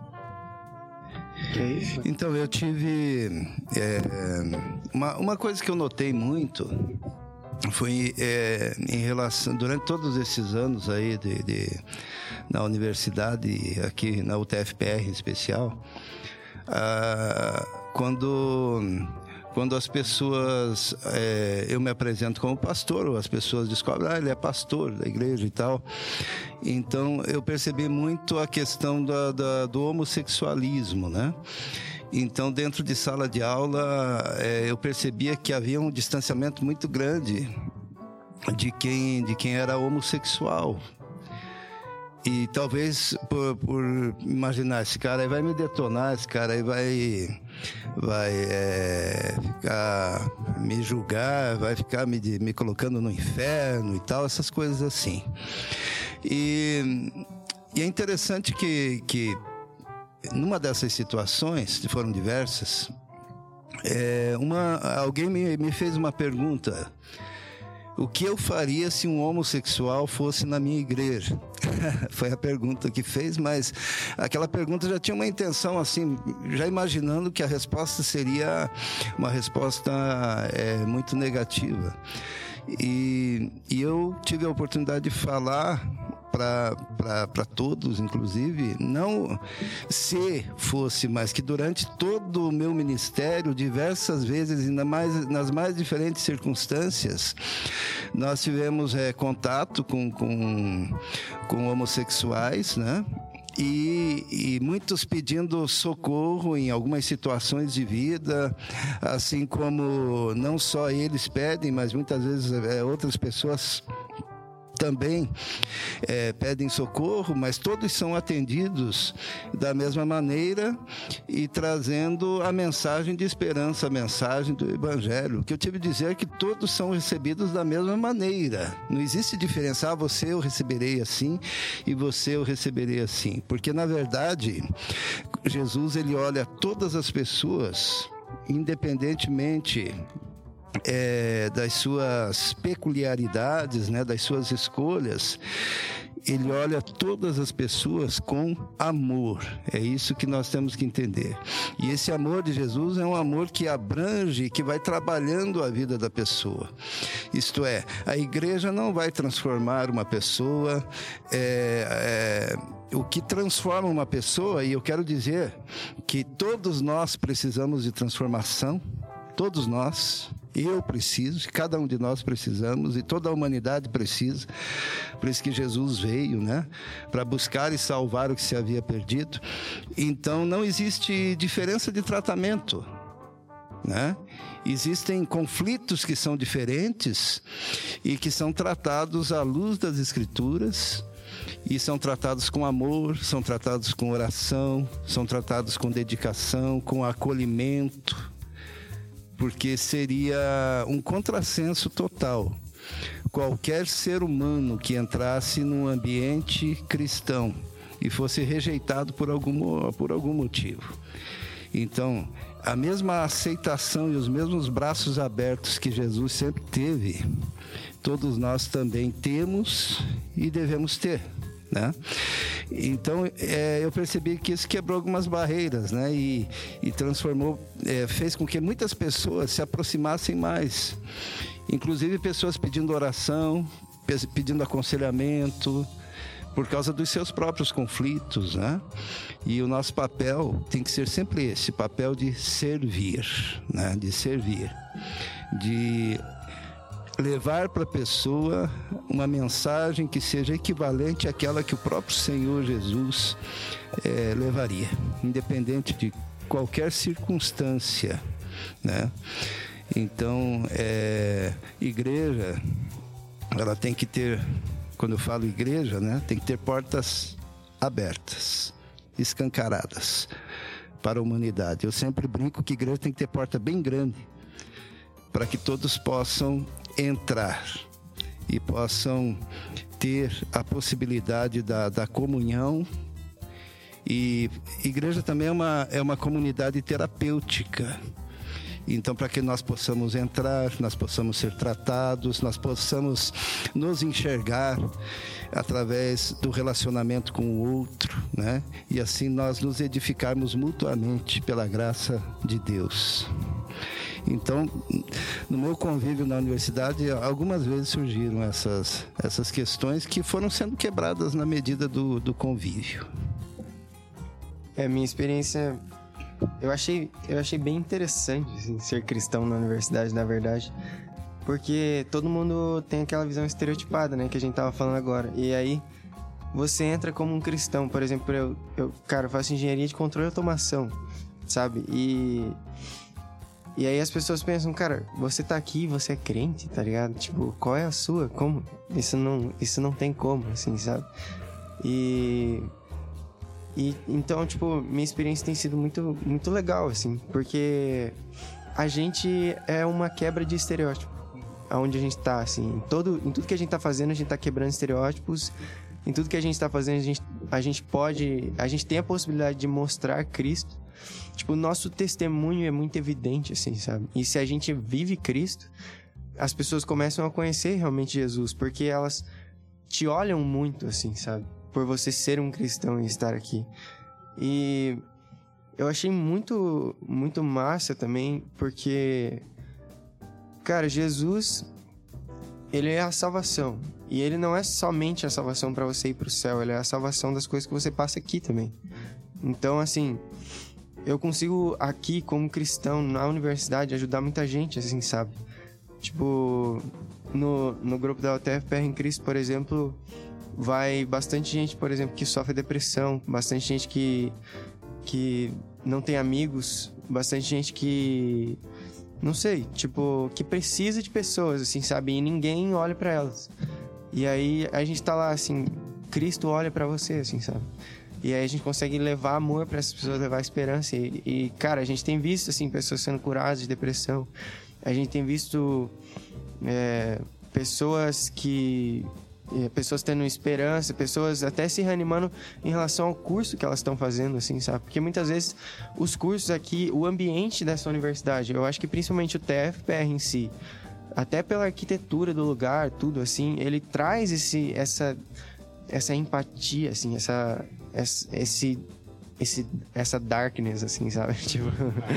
Que é isso? Então, eu tive... É, uma, uma coisa que eu notei muito foi é, em relação... Durante todos esses anos aí de, de, na universidade, aqui na U T F P R em especial, ah, quando... Quando as pessoas, é, eu me apresento como pastor, ou as pessoas descobrem, ah, ele é pastor da igreja e tal. Então, eu percebi muito a questão da, da, do homossexualismo, né? Então, dentro de sala de aula, é, eu percebia que havia um distanciamento muito grande de quem, de quem era homossexual. E talvez por, por imaginar, esse cara aí vai me detonar, esse cara aí vai, vai é, ficar, me julgar, vai ficar me, me colocando no inferno e tal, essas coisas assim. E, e é interessante que, que numa dessas situações, que foram diversas, é, uma, alguém me, me fez uma pergunta: o que eu faria se um homossexual fosse na minha igreja? Foi a pergunta que fez, mas aquela pergunta já tinha uma intenção, assim, já imaginando que a resposta seria uma resposta é, muito negativa. E, e eu tive a oportunidade de falar para todos, inclusive, não se fosse, mas que durante todo o meu ministério, diversas vezes, ainda mais, nas mais diferentes circunstâncias, nós tivemos é, contato com, com, com homossexuais, né? E, e muitos pedindo socorro em algumas situações de vida, assim como não só eles pedem, mas muitas vezes é, outras pessoas também é, pedem socorro, mas todos são atendidos da mesma maneira e trazendo a mensagem de esperança, a mensagem do Evangelho. O que eu tive a dizer é que todos são recebidos da mesma maneira. Não existe diferença, ah, você eu receberei assim e você eu receberei assim. Porque, na verdade, Jesus, ele olha todas as pessoas, independentemente É, das suas peculiaridades, né, das suas escolhas. Ele olha todas as pessoas com amor. É isso que nós temos que entender. E esse amor de Jesus é um amor que abrange, que vai trabalhando a vida da pessoa. Isto é, a igreja não vai transformar uma pessoa. É, é, o que transforma uma pessoa, e eu quero dizer que todos nós precisamos de transformação, todos nós. Eu preciso, cada um de nós precisamos, e toda a humanidade precisa. Por isso que Jesus veio, né? Para buscar e salvar o que se havia perdido. Então, não existe diferença de tratamento, né? Existem conflitos que são diferentes e que são tratados à luz das Escrituras. E são tratados com amor, são tratados com oração, são tratados com dedicação, com acolhimento. Porque seria um contrassenso total qualquer ser humano que entrasse num ambiente cristão e fosse rejeitado por algum, por algum motivo. Então, a mesma aceitação e os mesmos braços abertos que Jesus sempre teve, todos nós também temos e devemos ter, né? Então, é, eu percebi que isso quebrou algumas barreiras, né? E, e transformou, é, fez com que muitas pessoas se aproximassem mais. Inclusive pessoas pedindo oração, pedindo aconselhamento, por causa dos seus próprios conflitos, né? E o nosso papel tem que ser sempre esse, papel de servir, né? De servir, de levar para a pessoa uma mensagem que seja equivalente àquela que o próprio Senhor Jesus é, levaria, independente de qualquer circunstância, né? Então, é, igreja, ela tem que ter, quando eu falo igreja, né, tem que ter portas abertas, escancaradas para a humanidade. Eu sempre brinco que igreja tem que ter porta bem grande, para que todos possam entrar e possam ter a possibilidade da, da comunhão. E igreja também é uma, é uma comunidade terapêutica. Então, para que nós possamos entrar, nós possamos ser tratados, nós possamos nos enxergar através do relacionamento com o outro, né? E assim nós nos edificarmos mutuamente pela graça de Deus. Então, no meu convívio na universidade, algumas vezes surgiram essas, essas questões que foram sendo quebradas na medida do, do convívio. É, minha experiência eu achei, eu achei bem interessante, assim, ser cristão na universidade, na verdade. Porque todo mundo tem aquela visão estereotipada, né? Que a gente tava falando agora. E aí, você entra como um cristão. Por exemplo, eu, eu cara, eu faço engenharia de controle e automação, sabe? E... E aí as pessoas pensam, cara, você tá aqui, você é crente, tá ligado? Tipo, qual é a sua? Como? Isso não, isso não tem como, assim, sabe? E... E, então, tipo, minha experiência tem sido muito, muito legal, assim, porque a gente é uma quebra de estereótipo, aonde a gente tá, assim, em, todo, em tudo que a gente tá fazendo, a gente tá quebrando estereótipos, em tudo que a gente tá fazendo, a gente, a gente pode, a gente tem a possibilidade de mostrar Cristo, tipo, o nosso testemunho é muito evidente, assim, sabe? E se a gente vive Cristo, as pessoas começam a conhecer realmente Jesus, porque elas te olham muito, assim, sabe? Por você ser um cristão e estar aqui. E eu achei muito, muito massa também, porque, cara, Jesus, ele é a salvação. E ele não é somente a salvação para você ir pro céu, ele é a salvação das coisas que você passa aqui também. Então, assim, eu consigo aqui, como cristão, na universidade, ajudar muita gente, assim, sabe? Tipo, no, no grupo da U T F P R em Cristo, por exemplo... vai bastante gente, por exemplo, que sofre depressão, bastante gente que, que não tem amigos, bastante gente que, não sei, tipo, que precisa de pessoas, assim, sabe? E ninguém olha pra elas. E aí a gente tá lá, assim, Cristo olha pra você, assim, sabe? E aí a gente consegue levar amor pra essas pessoas, levar esperança. E, e, cara, a gente tem visto, assim, pessoas sendo curadas de depressão. A gente tem visto é, pessoas que... pessoas tendo esperança, pessoas até se reanimando em relação ao curso que elas estão fazendo, assim, sabe? Porque muitas vezes os cursos aqui, o ambiente dessa universidade, eu acho que principalmente o T F P R em si, até pela arquitetura do lugar, tudo assim, ele traz esse, essa, essa empatia, assim, essa, essa, esse, esse, essa darkness, assim, sabe? Tipo,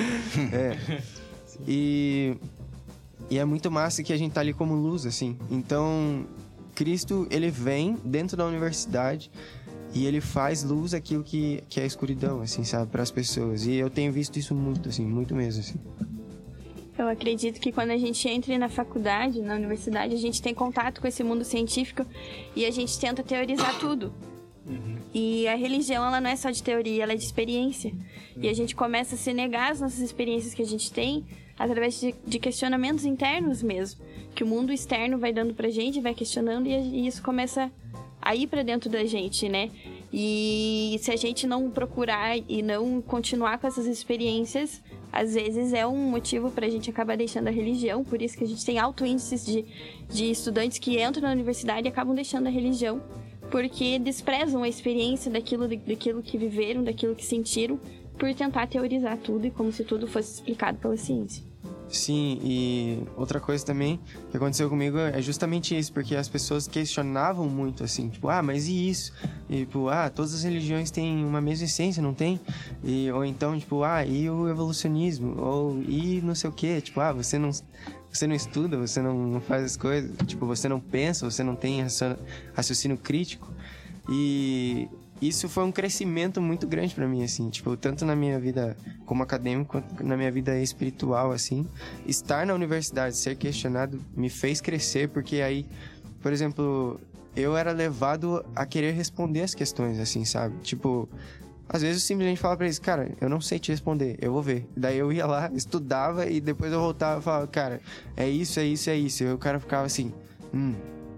é. E, e é muito massa que a gente tá ali como luz, assim. Então... Cristo, ele vem dentro da universidade e ele faz luz aquilo que, que é escuridão, assim, sabe, para as pessoas. E eu tenho visto isso muito, assim, muito mesmo, assim. Eu acredito que quando a gente entra na faculdade, na universidade, a gente tem contato com esse mundo científico e a gente tenta teorizar tudo. Uhum. E a religião, ela não é só de teoria, ela é de experiência. Uhum. E a gente começa a se negar as nossas experiências que a gente tem através de, de questionamentos internos mesmo. Que o mundo externo vai dando pra gente, vai questionando, e, e isso começa a ir pra dentro da gente, né? E se a gente não procurar e não continuar com essas experiências, às vezes é um motivo pra gente acabar deixando a religião. Por isso que a gente tem alto índice de, de estudantes que entram na universidade e acabam deixando a religião, porque desprezam a experiência daquilo, daquilo que viveram, daquilo que sentiram, por tentar teorizar tudo e como se tudo fosse explicado pela ciência. Sim, e outra coisa também que aconteceu comigo é justamente isso, porque as pessoas questionavam muito, assim, tipo, ah, mas e isso? E, tipo, ah, todas as religiões têm uma mesma essência, não tem? E, ou então, tipo, ah, e o evolucionismo? Ou, e não sei o quê? Tipo, ah, você não, você não estuda, você não, não faz as coisas, tipo, você não pensa, você não tem raciocínio crítico. E... isso foi um crescimento muito grande pra mim, assim, tipo, tanto na minha vida como acadêmico, quanto na minha vida espiritual, assim. Estar na universidade, ser questionado, me fez crescer, porque aí, por exemplo, eu era levado a querer responder as questões, assim, sabe? Tipo, às vezes eu simplesmente falava pra eles, cara, eu não sei te responder, eu vou ver. Daí eu ia lá, estudava, e depois eu voltava e falava, cara, é isso, é isso, é isso. E o cara ficava assim, hum...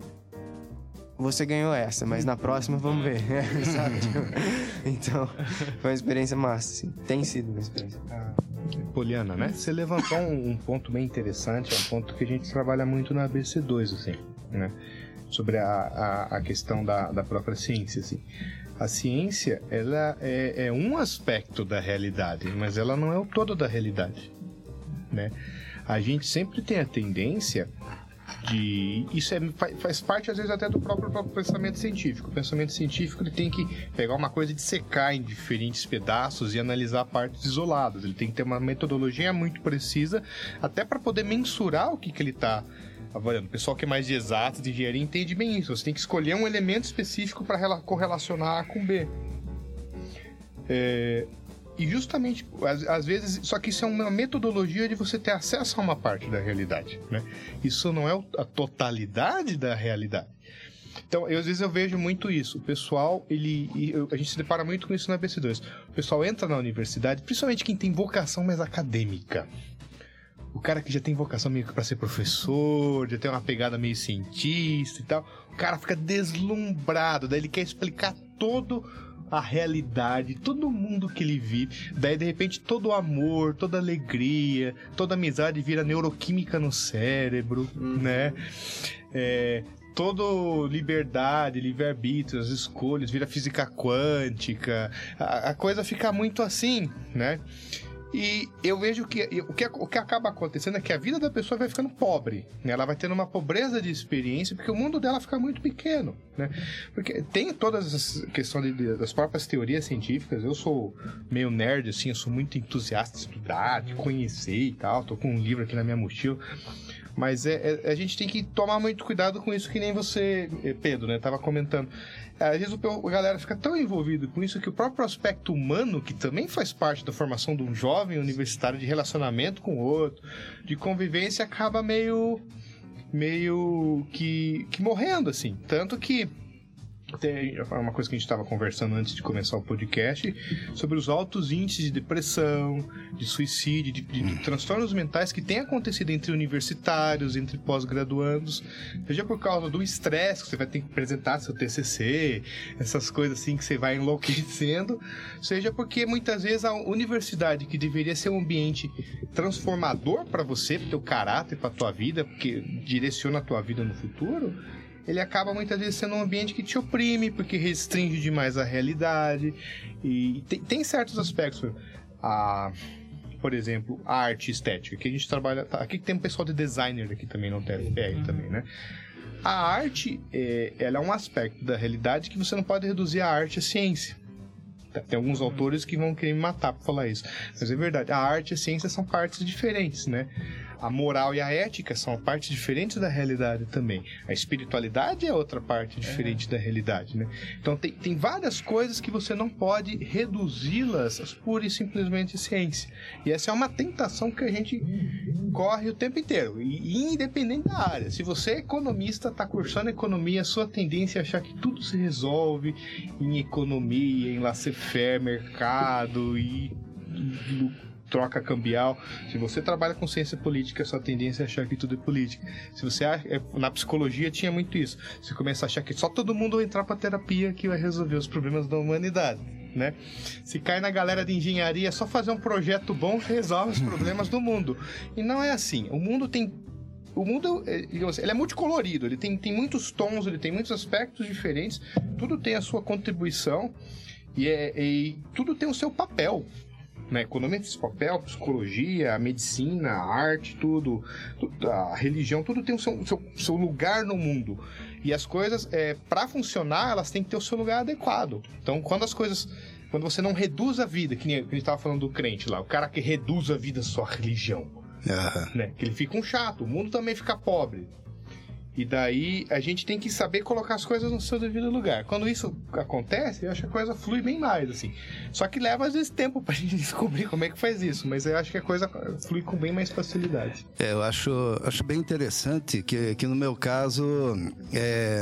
você ganhou essa, mas na próxima vamos ver, sabe? Então, foi uma experiência massa, assim. Tem sido uma experiência. Ah, Poliana, né? Você levantou um, um ponto bem interessante, é um ponto que a gente trabalha muito na A B C dois, assim, né? Sobre a, a, a questão da, da própria ciência, assim. A ciência, ela é, é um aspecto da realidade, mas ela não é o todo da realidade, né? A gente sempre tem a tendência... de isso é, faz parte às vezes até do próprio, próprio pensamento científico. O pensamento científico, ele tem que pegar uma coisa e dissecar em diferentes pedaços e analisar partes isoladas. Ele tem que ter uma metodologia muito precisa até para poder mensurar o que, que ele está avaliando. O pessoal que é mais de exatas, de engenharia, entende bem isso. Você tem que escolher um elemento específico para correlacionar A com B. É... e justamente, às, às vezes, só que isso é uma metodologia de você ter acesso a uma parte da realidade, né? Isso não é a totalidade da realidade. Então, eu, às vezes eu vejo muito isso. O pessoal, ele, eu, a gente se depara muito com isso na B C dois. O pessoal entra na universidade, principalmente quem tem vocação mais acadêmica. O cara que já tem vocação meio que pra ser professor, já tem uma pegada meio cientista e tal. O cara fica deslumbrado, daí ele quer explicar todo a realidade, todo mundo que ele vive. Daí, de repente, todo o amor, toda a alegria, toda a amizade vira neuroquímica no cérebro, uhum. né? É... Toda liberdade, livre-arbítrio, as escolhas, vira física quântica, a, a coisa fica muito assim, né? E eu vejo que o, que o que acaba acontecendo é que a vida da pessoa vai ficando pobre, né? Ela vai tendo uma pobreza de experiência, porque o mundo dela fica muito pequeno, né? Porque tem todas as questões de, das próprias teorias científicas. Eu sou meio nerd, assim, eu sou muito entusiasta de estudar, de conhecer e tal. Tô com um livro aqui na minha mochila. Mas é, é, a gente tem que tomar muito cuidado com isso, que nem você, Pedro, né, tava comentando. Às vezes o, a galera fica tão envolvida com isso que o próprio aspecto humano, que também faz parte da formação de um jovem universitário, de relacionamento com o outro, de convivência, acaba meio, meio que, que morrendo, assim. Tanto que tem uma coisa que a gente estava conversando antes de começar o podcast, sobre os altos índices de depressão, de suicídio, de, de, de transtornos mentais que têm acontecido entre universitários, entre pós-graduandos, seja por causa do estresse, que você vai ter que apresentar seu T C C, essas coisas assim que você vai enlouquecendo, seja porque muitas vezes a universidade, que deveria ser um ambiente transformador para você, para o teu caráter, para a tua vida, porque direciona a tua vida no futuro, ele acaba muitas vezes sendo um ambiente que te oprime, porque restringe demais a realidade. E tem, tem certos aspectos, a, por exemplo, a arte estética, que a gente trabalha... Aqui tem um pessoal de designer aqui também no T F P R também, né? A arte, é, ela é um aspecto da realidade que você não pode reduzir a arte à ciência. Tem alguns autores que vão querer me matar por falar isso, mas é verdade. A arte e a ciência são partes diferentes, né? A moral e a ética são partes diferentes da realidade também. A espiritualidade é outra parte diferente é. da realidade, né? Então tem, tem várias coisas que você não pode reduzi-las às pura e simplesmente ciência. E essa é uma tentação que a gente corre o tempo inteiro, e independente da área. Se você é economista, está cursando economia, a sua tendência é achar que tudo se resolve em economia, em laissez-faire, mercado e... e troca cambial. Se você trabalha com ciência política, a sua tendência é achar que tudo é política. Se você acha, na psicologia tinha muito isso. Você começa a achar que só todo mundo entrar pra terapia que vai resolver os problemas da humanidade, né? Se cai na galera de engenharia, é só fazer um projeto bom que resolve os problemas do mundo. E não é assim. O mundo tem O mundo, ele é multicolorido, ele tem, tem muitos tons, ele tem muitos aspectos diferentes, tudo tem a sua contribuição e, é, e tudo tem o seu papel. Na economia tem esse papel, psicologia, a medicina, a arte, tudo, tudo a religião, tudo tem o seu, seu, seu lugar no mundo. E as coisas, é, para funcionar, elas têm que ter o seu lugar adequado. Então, quando as coisas... Quando você não reduz a vida, que nem a gente estava falando do crente lá, o cara que reduz a vida só à religião, uhum. né? Que ele fica um chato, o mundo também fica pobre. E daí a gente tem que saber colocar as coisas no seu devido lugar. Quando isso acontece, eu acho que a coisa flui bem mais, assim. Só que leva às vezes tempo pra gente descobrir como é que faz isso, mas eu acho que a coisa flui com bem mais facilidade. É, eu acho, acho bem interessante que, que no meu caso, é,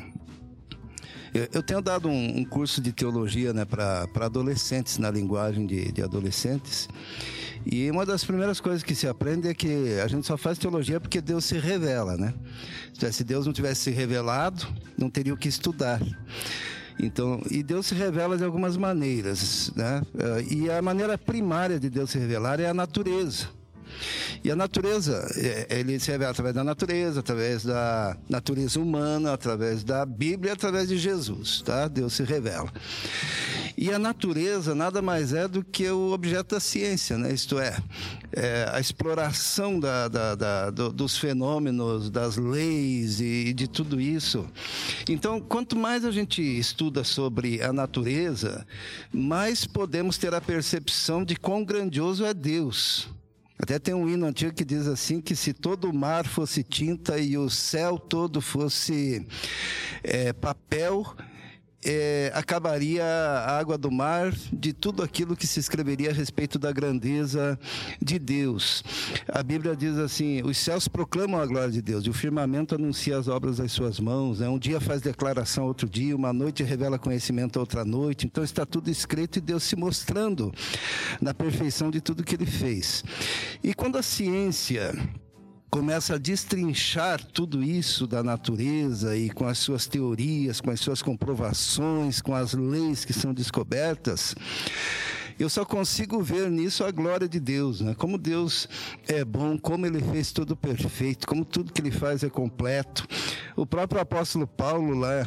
eu, eu tenho dado um, um curso de teologia, né, para adolescentes, na linguagem de, de adolescentes. E uma das primeiras coisas que se aprende é que a gente só faz teologia porque Deus se revela, né? Se Deus não tivesse se revelado, não teria o que estudar. Então, e Deus se revela de algumas maneiras, né? E a maneira primária de Deus se revelar é a natureza. E a natureza, ele se revela através da natureza, através da natureza humana, através da Bíblia, através de Jesus, tá? Deus se revela. E a natureza nada mais é do que o objeto da ciência, né? Isto é, é a exploração da, da, da, do, dos fenômenos, das leis e, e de tudo isso. Então, quanto mais a gente estuda sobre a natureza, mais podemos ter a percepção de quão grandioso é Deus. Até tem um hino antigo que diz assim, que se todo o mar fosse tinta e o céu todo fosse é, papel, é, acabaria a água do mar de tudo aquilo que se escreveria a respeito da grandeza de Deus. A Bíblia diz assim, os céus proclamam a glória de Deus, e o firmamento anuncia as obras das suas mãos, né? Um dia faz declaração outro dia, uma noite revela conhecimento outra noite, então está tudo escrito e Deus se mostrando na perfeição de tudo que Ele fez. E quando a ciência começa a destrinchar tudo isso da natureza e com as suas teorias, com as suas comprovações, com as leis que são descobertas, eu só consigo ver nisso a glória de Deus, né? Como Deus é bom, como Ele fez tudo perfeito, como tudo que Ele faz é completo. O próprio apóstolo Paulo lá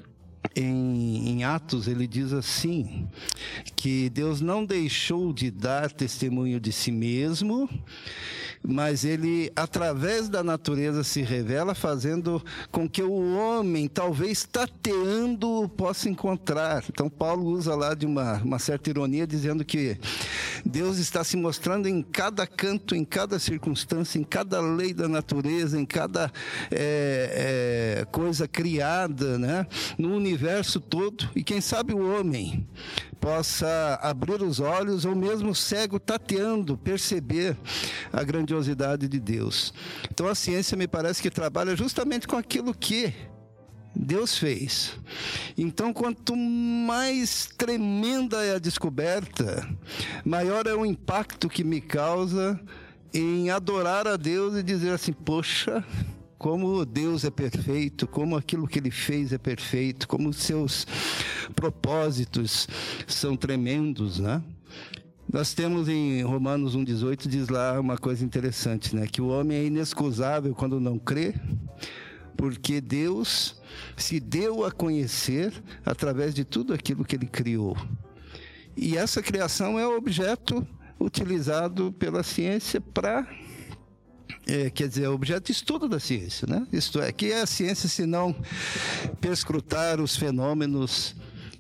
Em, em Atos, ele diz assim, que Deus não deixou de dar testemunho de si mesmo, mas Ele, através da natureza, se revela, fazendo com que o homem, talvez tateando, possa encontrar. Então, Paulo usa lá de uma, uma certa ironia, dizendo que Deus está se mostrando em cada canto, em cada circunstância, em cada lei da natureza, em cada é, é, coisa criada, né? No universo todo, e quem sabe o homem possa abrir os olhos, ou mesmo cego tateando, perceber a grandiosidade de Deus. Então a ciência me parece que trabalha justamente com aquilo que Deus fez. Então, quanto mais tremenda é a descoberta, maior é o impacto que me causa em adorar a Deus e dizer assim, poxa, como Deus é perfeito, como aquilo que Ele fez é perfeito, como os seus propósitos são tremendos, né? Nós temos em Romanos um, dezoito, diz lá uma coisa interessante, né? Que o homem é inexcusável quando não crê, porque Deus se deu a conhecer através de tudo aquilo que Ele criou. E essa criação é o objeto utilizado pela ciência para... É, quer dizer, é objeto de estudo da ciência, né? Isto é, que é a ciência se não perscrutar os fenômenos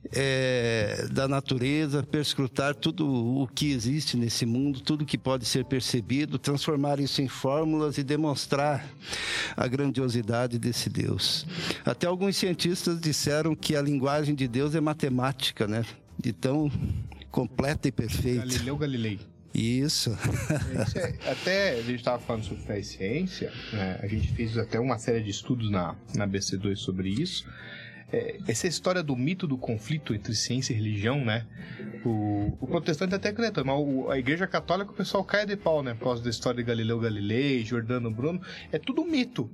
é, da natureza, perscrutar tudo o que existe nesse mundo, tudo que pode ser percebido, transformar isso em fórmulas e demonstrar a grandiosidade desse Deus. Até alguns cientistas disseram que a linguagem de Deus é matemática, né? De tão completa e perfeita. Galileu Galilei. Isso. Isso é, até a gente estava falando sobre fé e ciência, né? A gente fez até uma série de estudos na, na B C dois sobre isso. É, essa história do mito do conflito entre ciência e religião, né? O, o protestante até acredita, mas o, a igreja católica, o pessoal cai de pau, né? Por causa da história de Galileu Galilei, Giordano Bruno. É tudo mito.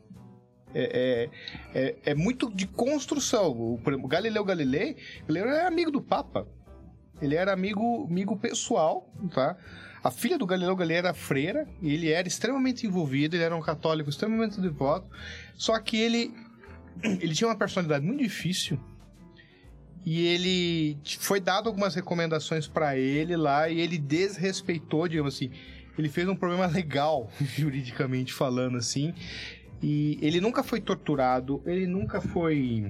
É, é, é, é muito de construção. O, o Galileu Galilei, ele era amigo do Papa. Ele era amigo, amigo pessoal, tá? A filha do Galileu Galilei era freira, e ele era extremamente envolvido, ele era um católico extremamente devoto, só que ele, ele tinha uma personalidade muito difícil, e ele foi dado algumas recomendações para ele lá, e ele desrespeitou, digamos assim, ele fez um problema legal, juridicamente falando, assim, e ele nunca foi torturado, ele nunca foi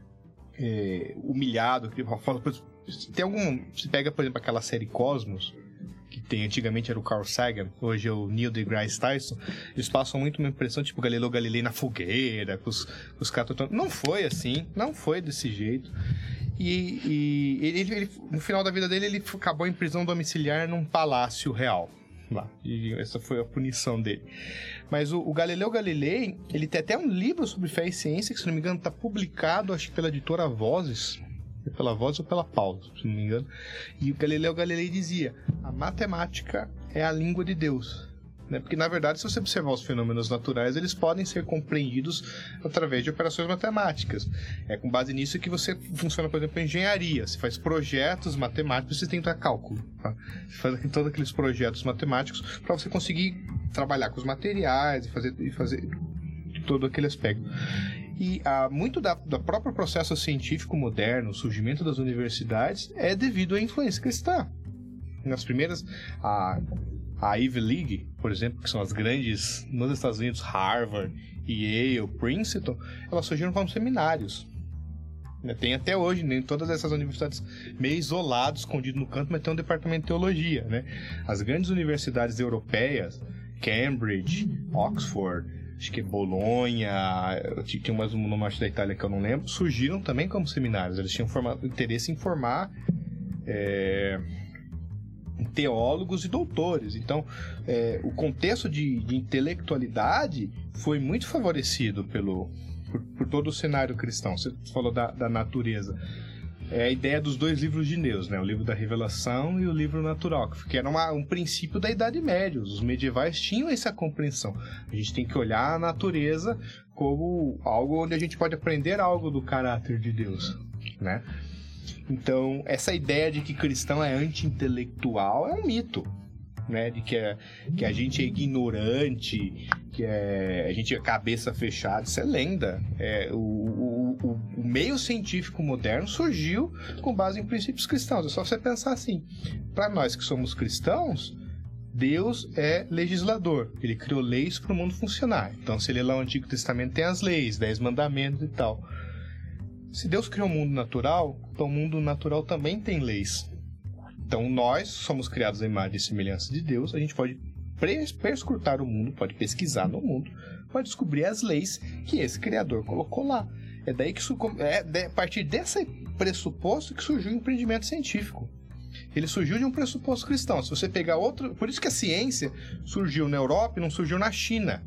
é, humilhado, que fala, tem algum... Você pega, por exemplo, aquela série Cosmos, que tem, antigamente era o Carl Sagan, hoje é o Neil deGrasse Tyson, eles passam muito uma impressão, tipo, Galileu Galilei na fogueira, com os, os caras... Não foi assim, não foi desse jeito. E, e ele, ele, no final da vida dele, ele acabou em prisão domiciliar num palácio real. Lá. E essa foi a punição dele. Mas o, o Galileu Galilei, ele tem até um livro sobre fé e ciência, que, se não me engano, está publicado, acho que pela editora Vozes, pela Voz ou pela Paulo, se não me engano. E o Galileu Galilei dizia, a matemática é a língua de Deus, né? Porque, na verdade, se você observar os fenômenos naturais, eles podem ser compreendidos através de operações matemáticas. É com base nisso que você funciona, por exemplo, a engenharia. Você faz projetos matemáticos, você tem que ter cálculo, tá? Você faz todos aqueles projetos matemáticos para você conseguir trabalhar com os materiais e fazer, e fazer todo aquele aspecto. E ah, muito da, do próprio processo científico moderno, o surgimento das universidades, é devido à influência cristã. Nas primeiras, a, a Ivy League, por exemplo, que são as grandes, nos Estados Unidos, Harvard, Yale, Princeton, elas surgiram como seminários. Tem até hoje, nem todas essas universidades meio isoladas, escondidas no canto, mas tem um departamento de teologia, né? As grandes universidades europeias, Cambridge, Oxford, acho que Bolonha, tinha umas no norte da Itália que eu não lembro, surgiram também como seminários. Eles tinham formado, interesse em formar é, teólogos e doutores. Então, é, o contexto de, de intelectualidade foi muito favorecido pelo, por, por todo o cenário cristão. Você falou da, da natureza. É a ideia dos dois livros de Deus, né? O livro da Revelação e o livro natural, que era uma, um princípio da Idade Média. Os medievais tinham essa compreensão. A gente tem que olhar a natureza como algo onde a gente pode aprender algo do caráter de Deus, né? Então, essa ideia de que cristão é anti-intelectual é um mito, né? De que, é, que a gente é ignorante, que é, a gente é cabeça fechada. Isso é lenda. É, o, o, o, o meio científico moderno surgiu com base em princípios cristãos. É só você pensar assim. Para nós que somos cristãos, Deus é legislador. Ele criou leis para o mundo funcionar. Então, se ele lá no Antigo Testamento tem as leis, dez mandamentos e tal. Se Deus criou o mundo natural, então o mundo natural também tem leis. Então, nós somos criados à imagem e semelhança de Deus, a gente pode perscrutar o mundo, pode pesquisar no mundo, pode descobrir as leis que esse Criador colocou lá. É daí que isso, é a partir desse pressuposto que surgiu o empreendimento científico. Ele surgiu de um pressuposto cristão. Se você pegar outro... Por isso que a ciência surgiu na Europa e não surgiu na China.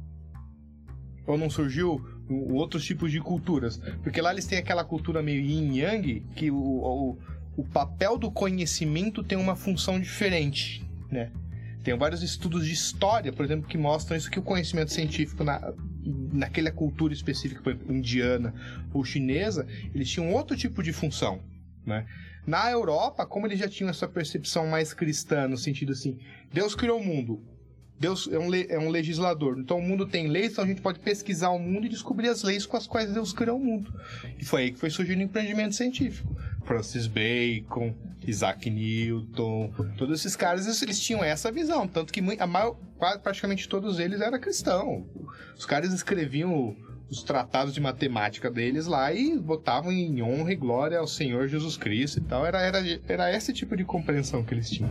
Ou não surgiu outros tipos de culturas. Porque lá eles têm aquela cultura meio yin yang, que o... o o papel do conhecimento tem uma função diferente, né? Tem vários estudos de história, por exemplo, que mostram isso, que o conhecimento científico na, naquela cultura específica, por exemplo, indiana ou chinesa, eles tinham outro tipo de função, né? Na Europa, como eles já tinham essa percepção mais cristã, no sentido assim, Deus criou o mundo, Deus é um, le, é um legislador, então o mundo tem leis, então a gente pode pesquisar o mundo e descobrir as leis com as quais Deus criou o mundo. E foi aí que foi surgindo o empreendimento científico. Francis Bacon, Isaac Newton, todos esses caras, eles tinham essa visão, tanto que a maior, praticamente todos eles eram cristãos. Os caras escreviam os tratados de matemática deles lá e botavam em honra e glória ao Senhor Jesus Cristo e tal. Era, era, era esse tipo de compreensão que eles tinham.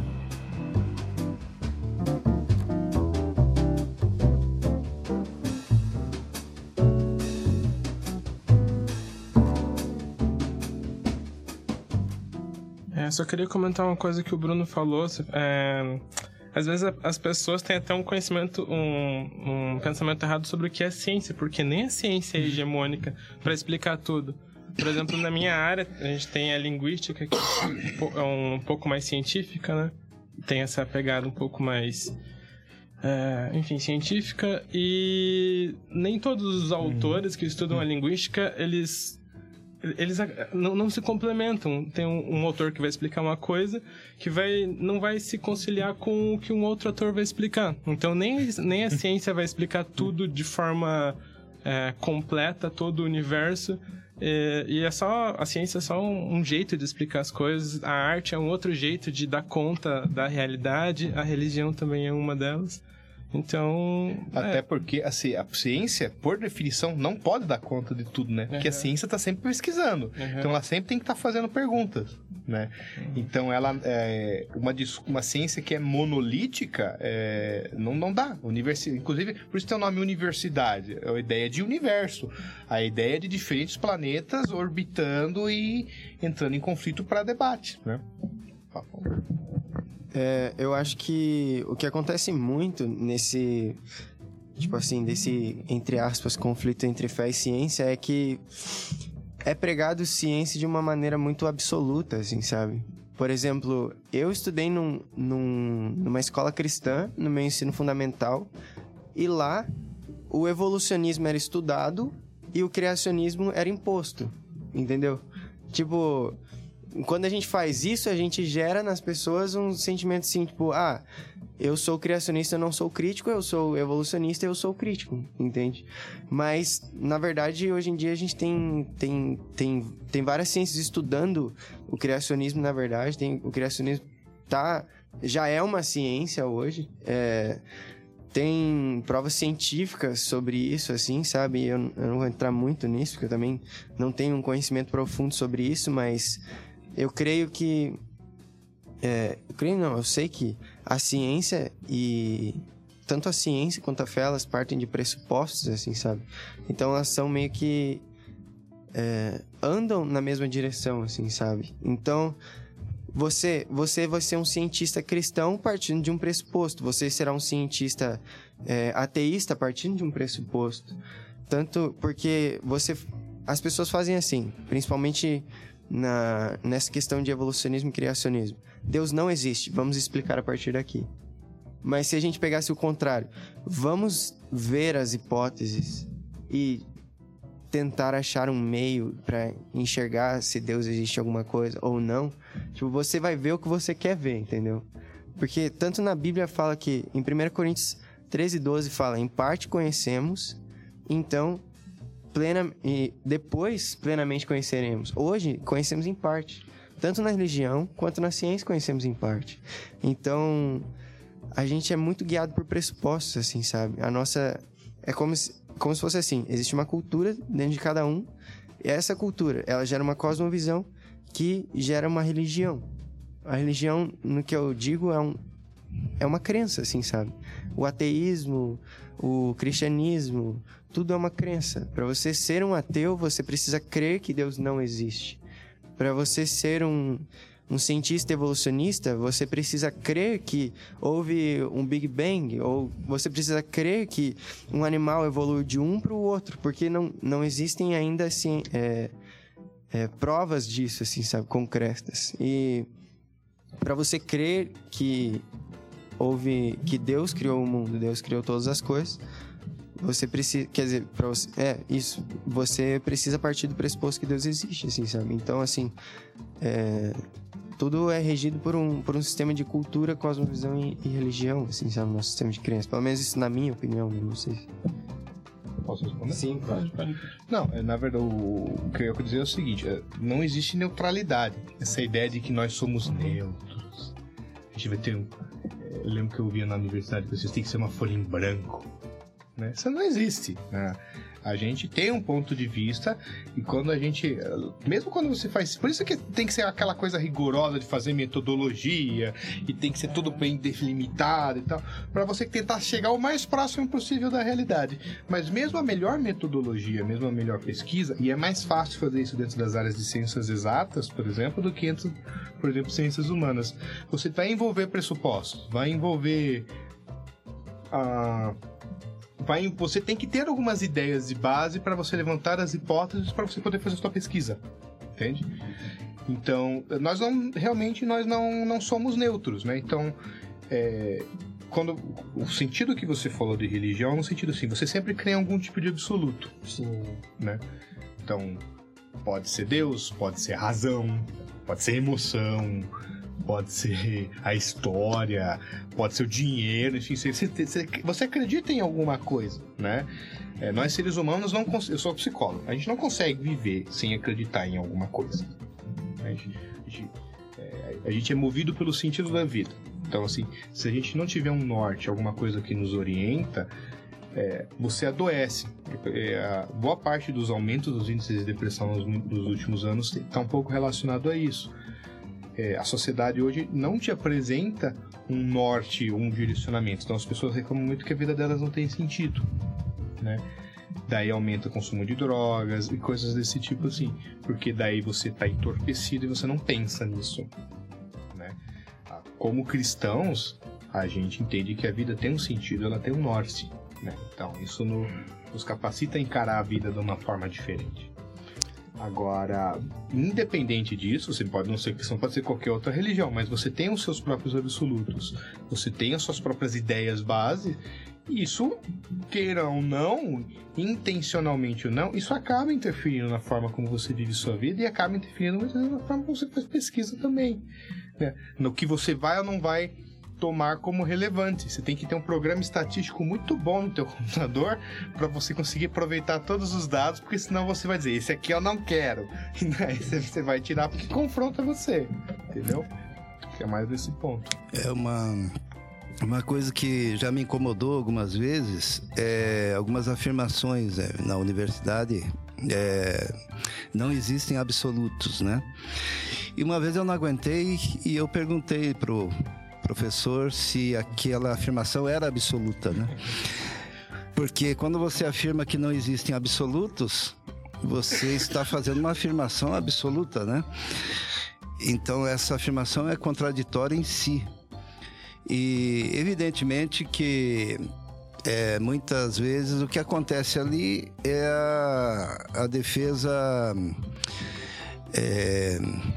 Só queria comentar uma coisa que o Bruno falou. É, às vezes as pessoas têm até um conhecimento, um, um pensamento errado sobre o que é ciência, porque nem a ciência é hegemônica para explicar tudo. Por exemplo, na minha área, a gente tem a linguística, que é um pouco mais científica, né? Tem essa pegada um pouco mais, é, enfim, científica, e nem todos os autores que estudam a linguística, eles... eles não, não se complementam. Tem um, um autor que vai explicar uma coisa que vai, não vai se conciliar com o que um outro autor vai explicar. Então, nem, nem a ciência vai explicar tudo de forma é, completa, todo o universo. É, e é só, a ciência é só um, um jeito de explicar as coisas. A arte é um outro jeito de dar conta da realidade. A religião também é uma delas. Então... Até é. porque assim, a ciência, por definição, não pode dar conta de tudo, né? Uhum. Porque a ciência está sempre pesquisando. Uhum. Então, ela sempre tem que estar tá fazendo perguntas, né? Uhum. Então, ela é uma, uma ciência que é monolítica, é, não, não dá. Universi... Inclusive, por isso tem o nome universidade. É a ideia de universo. A ideia de diferentes planetas orbitando e entrando em conflito para debate, né? Por favor. É, eu acho que o que acontece muito nesse, tipo assim, desse, entre aspas, conflito entre fé e ciência é que é pregado ciência de uma maneira muito absoluta, assim, sabe? Por exemplo, eu estudei num, num, numa escola cristã, no meu ensino fundamental, e lá o evolucionismo era estudado e o criacionismo era imposto, entendeu? Tipo... Quando a gente faz isso, a gente gera nas pessoas um sentimento assim, tipo, ah, eu sou criacionista, eu não sou crítico, eu sou evolucionista, eu sou crítico, entende? Mas, na verdade, hoje em dia a gente tem, tem, tem, tem várias ciências estudando o criacionismo, na verdade, tem, o criacionismo tá, já é uma ciência hoje, é, tem provas científicas sobre isso, assim, sabe? Eu, eu não vou entrar muito nisso, porque eu também não tenho um conhecimento profundo sobre isso, mas... Eu creio que... É, eu creio não, eu sei que a ciência e tanto a ciência quanto a fé, elas partem de pressupostos, assim, sabe? Então elas são meio que é, andam na mesma direção, assim, sabe? Então você, você vai ser um cientista cristão partindo de um pressuposto, você será um cientista é, ateísta partindo de um pressuposto. Tanto porque você, as pessoas fazem assim, principalmente na, nessa questão de evolucionismo e criacionismo. Deus não existe, vamos explicar a partir daqui. Mas se a gente pegasse o contrário, vamos ver as hipóteses e tentar achar um meio para enxergar se Deus existe alguma coisa ou não, tipo, você vai ver o que você quer ver, entendeu? Porque tanto na Bíblia fala que, em primeira Coríntios treze, doze, fala, em parte conhecemos, então, plena, e depois plenamente conheceremos. Hoje, conhecemos em parte. Tanto na religião, quanto na ciência, conhecemos em parte. Então, a gente é muito guiado por pressupostos, assim, sabe? A nossa... É como se, como se fosse assim, existe uma cultura dentro de cada um, e essa cultura, ela gera uma cosmovisão que gera uma religião. A religião, no que eu digo, é, um, é uma crença, assim, sabe? O ateísmo, o cristianismo, tudo é uma crença. Para você ser um ateu, você precisa crer que Deus não existe. Para você ser um, um cientista evolucionista, você precisa crer que houve um Big Bang, ou você precisa crer que um animal evoluiu de um para o outro, porque não, não existem ainda assim, é, é, provas disso, assim, sabe, concretas. E para você crer que houve, que Deus criou o mundo, Deus criou todas as coisas, você precisa, quer dizer, para você, é isso, você precisa partir do pressuposto que Deus existe, assim, sabe? Então, assim, é, tudo é regido por um, por um sistema de cultura, cosmovisão e, e religião, assim, sabe? Nosso sistema de crença. Pelo menos isso na minha opinião, não sei. Posso responder? Sim, pode. pode. Não, na verdade, o que eu quero dizer é o seguinte, não existe neutralidade. Essa ideia de que nós somos neutros. A gente vai ter um... Eu lembro que eu via na universidade que vocês têm que ser uma folha em branco. Né? Isso não existe, né? A gente tem um ponto de vista e quando a gente, mesmo quando você faz, por isso que tem que ser aquela coisa rigorosa de fazer metodologia e tem que ser tudo bem delimitado e tal, para você tentar chegar o mais próximo possível da realidade. Mas mesmo a melhor metodologia, mesmo a melhor pesquisa, e é mais fácil fazer isso dentro das áreas de ciências exatas, por exemplo, do que dentro, por exemplo, ciências humanas. Você vai envolver pressupostos, vai envolver a Vai, você tem que ter algumas ideias de base para você levantar as hipóteses para você poder fazer a sua pesquisa, entende? Então, nós não, realmente nós não, não somos neutros, né? Então, é, quando, o sentido que você falou de religião é no sentido assim, você sempre crê em algum tipo de absoluto. Sim. Né? Então, pode ser Deus, pode ser razão, pode ser emoção, pode ser a história, pode ser o dinheiro, enfim, você, você, você acredita em alguma coisa, né? É, nós seres humanos não conseguimos, eu sou psicólogo, a gente não consegue viver sem acreditar em alguma coisa. A gente, a gente, é, a gente é movido pelo sentido da vida. Então, assim, se a gente não tiver um norte, alguma coisa que nos orienta, é, você adoece. É, a boa parte dos aumentos dos índices de depressão nos, nos últimos anos está um pouco relacionado a isso. É, a sociedade hoje não te apresenta um norte, um direcionamento. Então as pessoas reclamam muito que a vida delas não tem sentido, né? Daí aumenta o consumo de drogas e coisas desse tipo assim, porque daí você está entorpecido e você não pensa nisso, né? Como cristãos, a gente entende que a vida tem um sentido, ela tem um norte, né? Então isso no, nos capacita a encarar a vida de uma forma diferente. Agora, independente disso, você pode não ser cristão, pode ser qualquer outra religião, mas você tem os seus próprios absolutos, você tem as suas próprias ideias base, e isso, queira ou não, intencionalmente ou não, isso acaba interferindo na forma como você vive sua vida e acaba interferindo muitas vezes na forma como você faz pesquisa também, né? No que você vai ou não vai tomar como relevante. Você tem que ter um programa estatístico muito bom no teu computador para você conseguir aproveitar todos os dados, porque senão você vai dizer, esse aqui eu não quero. E aí você vai tirar porque confronta você, entendeu? É mais desse ponto. É uma... Uma coisa que já me incomodou algumas vezes é algumas afirmações é, na universidade. É, não existem absolutos, né? E uma vez eu não aguentei e eu perguntei pro professor se aquela afirmação era absoluta, né? Porque quando você afirma que não existem absolutos, você está fazendo uma afirmação absoluta, né? Então essa afirmação é contraditória em si. E evidentemente que é, muitas vezes o que acontece ali é a, a defesa é,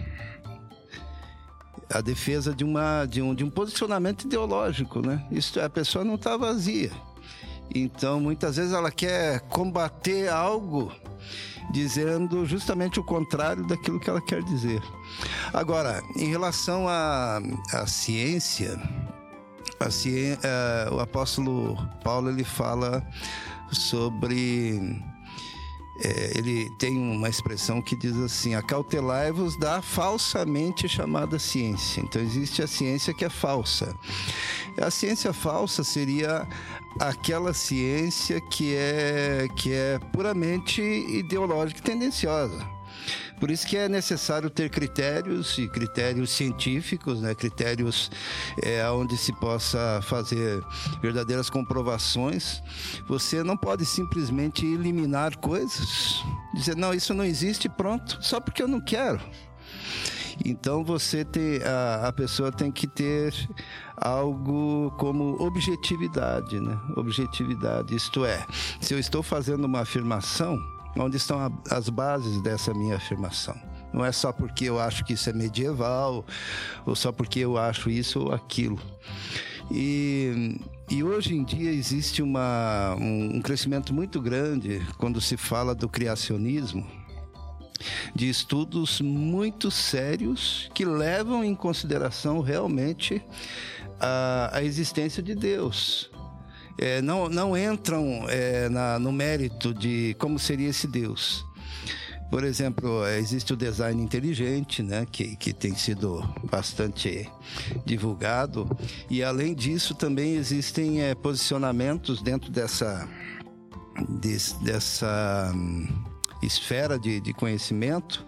a defesa de, uma, de, um, de um posicionamento ideológico, né? Isso, a pessoa não está vazia. Então muitas vezes ela quer combater algo dizendo justamente o contrário daquilo que ela quer dizer. Agora, em relação à, à ciência, a ciência, uh, o apóstolo Paulo ele fala sobre... É, ele tem uma expressão que diz assim: acautelai-vos da falsamente chamada ciência. Então existe a ciência que é falsa. A ciência falsa seria aquela ciência que é, que é puramente ideológica e tendenciosa. Por isso que é necessário ter critérios e critérios científicos, né? Critérios é, onde se possa fazer verdadeiras comprovações. Você não pode simplesmente eliminar coisas, dizer, não, isso não existe, pronto, só porque eu não quero. Então você tem, a, a pessoa tem que ter algo como objetividade, né? Objetividade, isto é, se eu estou fazendo uma afirmação, onde estão a, as bases dessa minha afirmação? Não é só porque eu acho que isso é medieval, ou só porque eu acho isso ou aquilo. E, e hoje em dia existe uma, um, um crescimento muito grande quando se fala do criacionismo, de estudos muito sérios que levam em consideração realmente a, a existência de Deus. É, não, não entram é, na, no mérito de como seria esse Deus. Por exemplo, existe o design inteligente, né, que, que tem sido bastante divulgado, e além disso também existem é, posicionamentos dentro dessa, des, dessa hum, esfera de, de conhecimento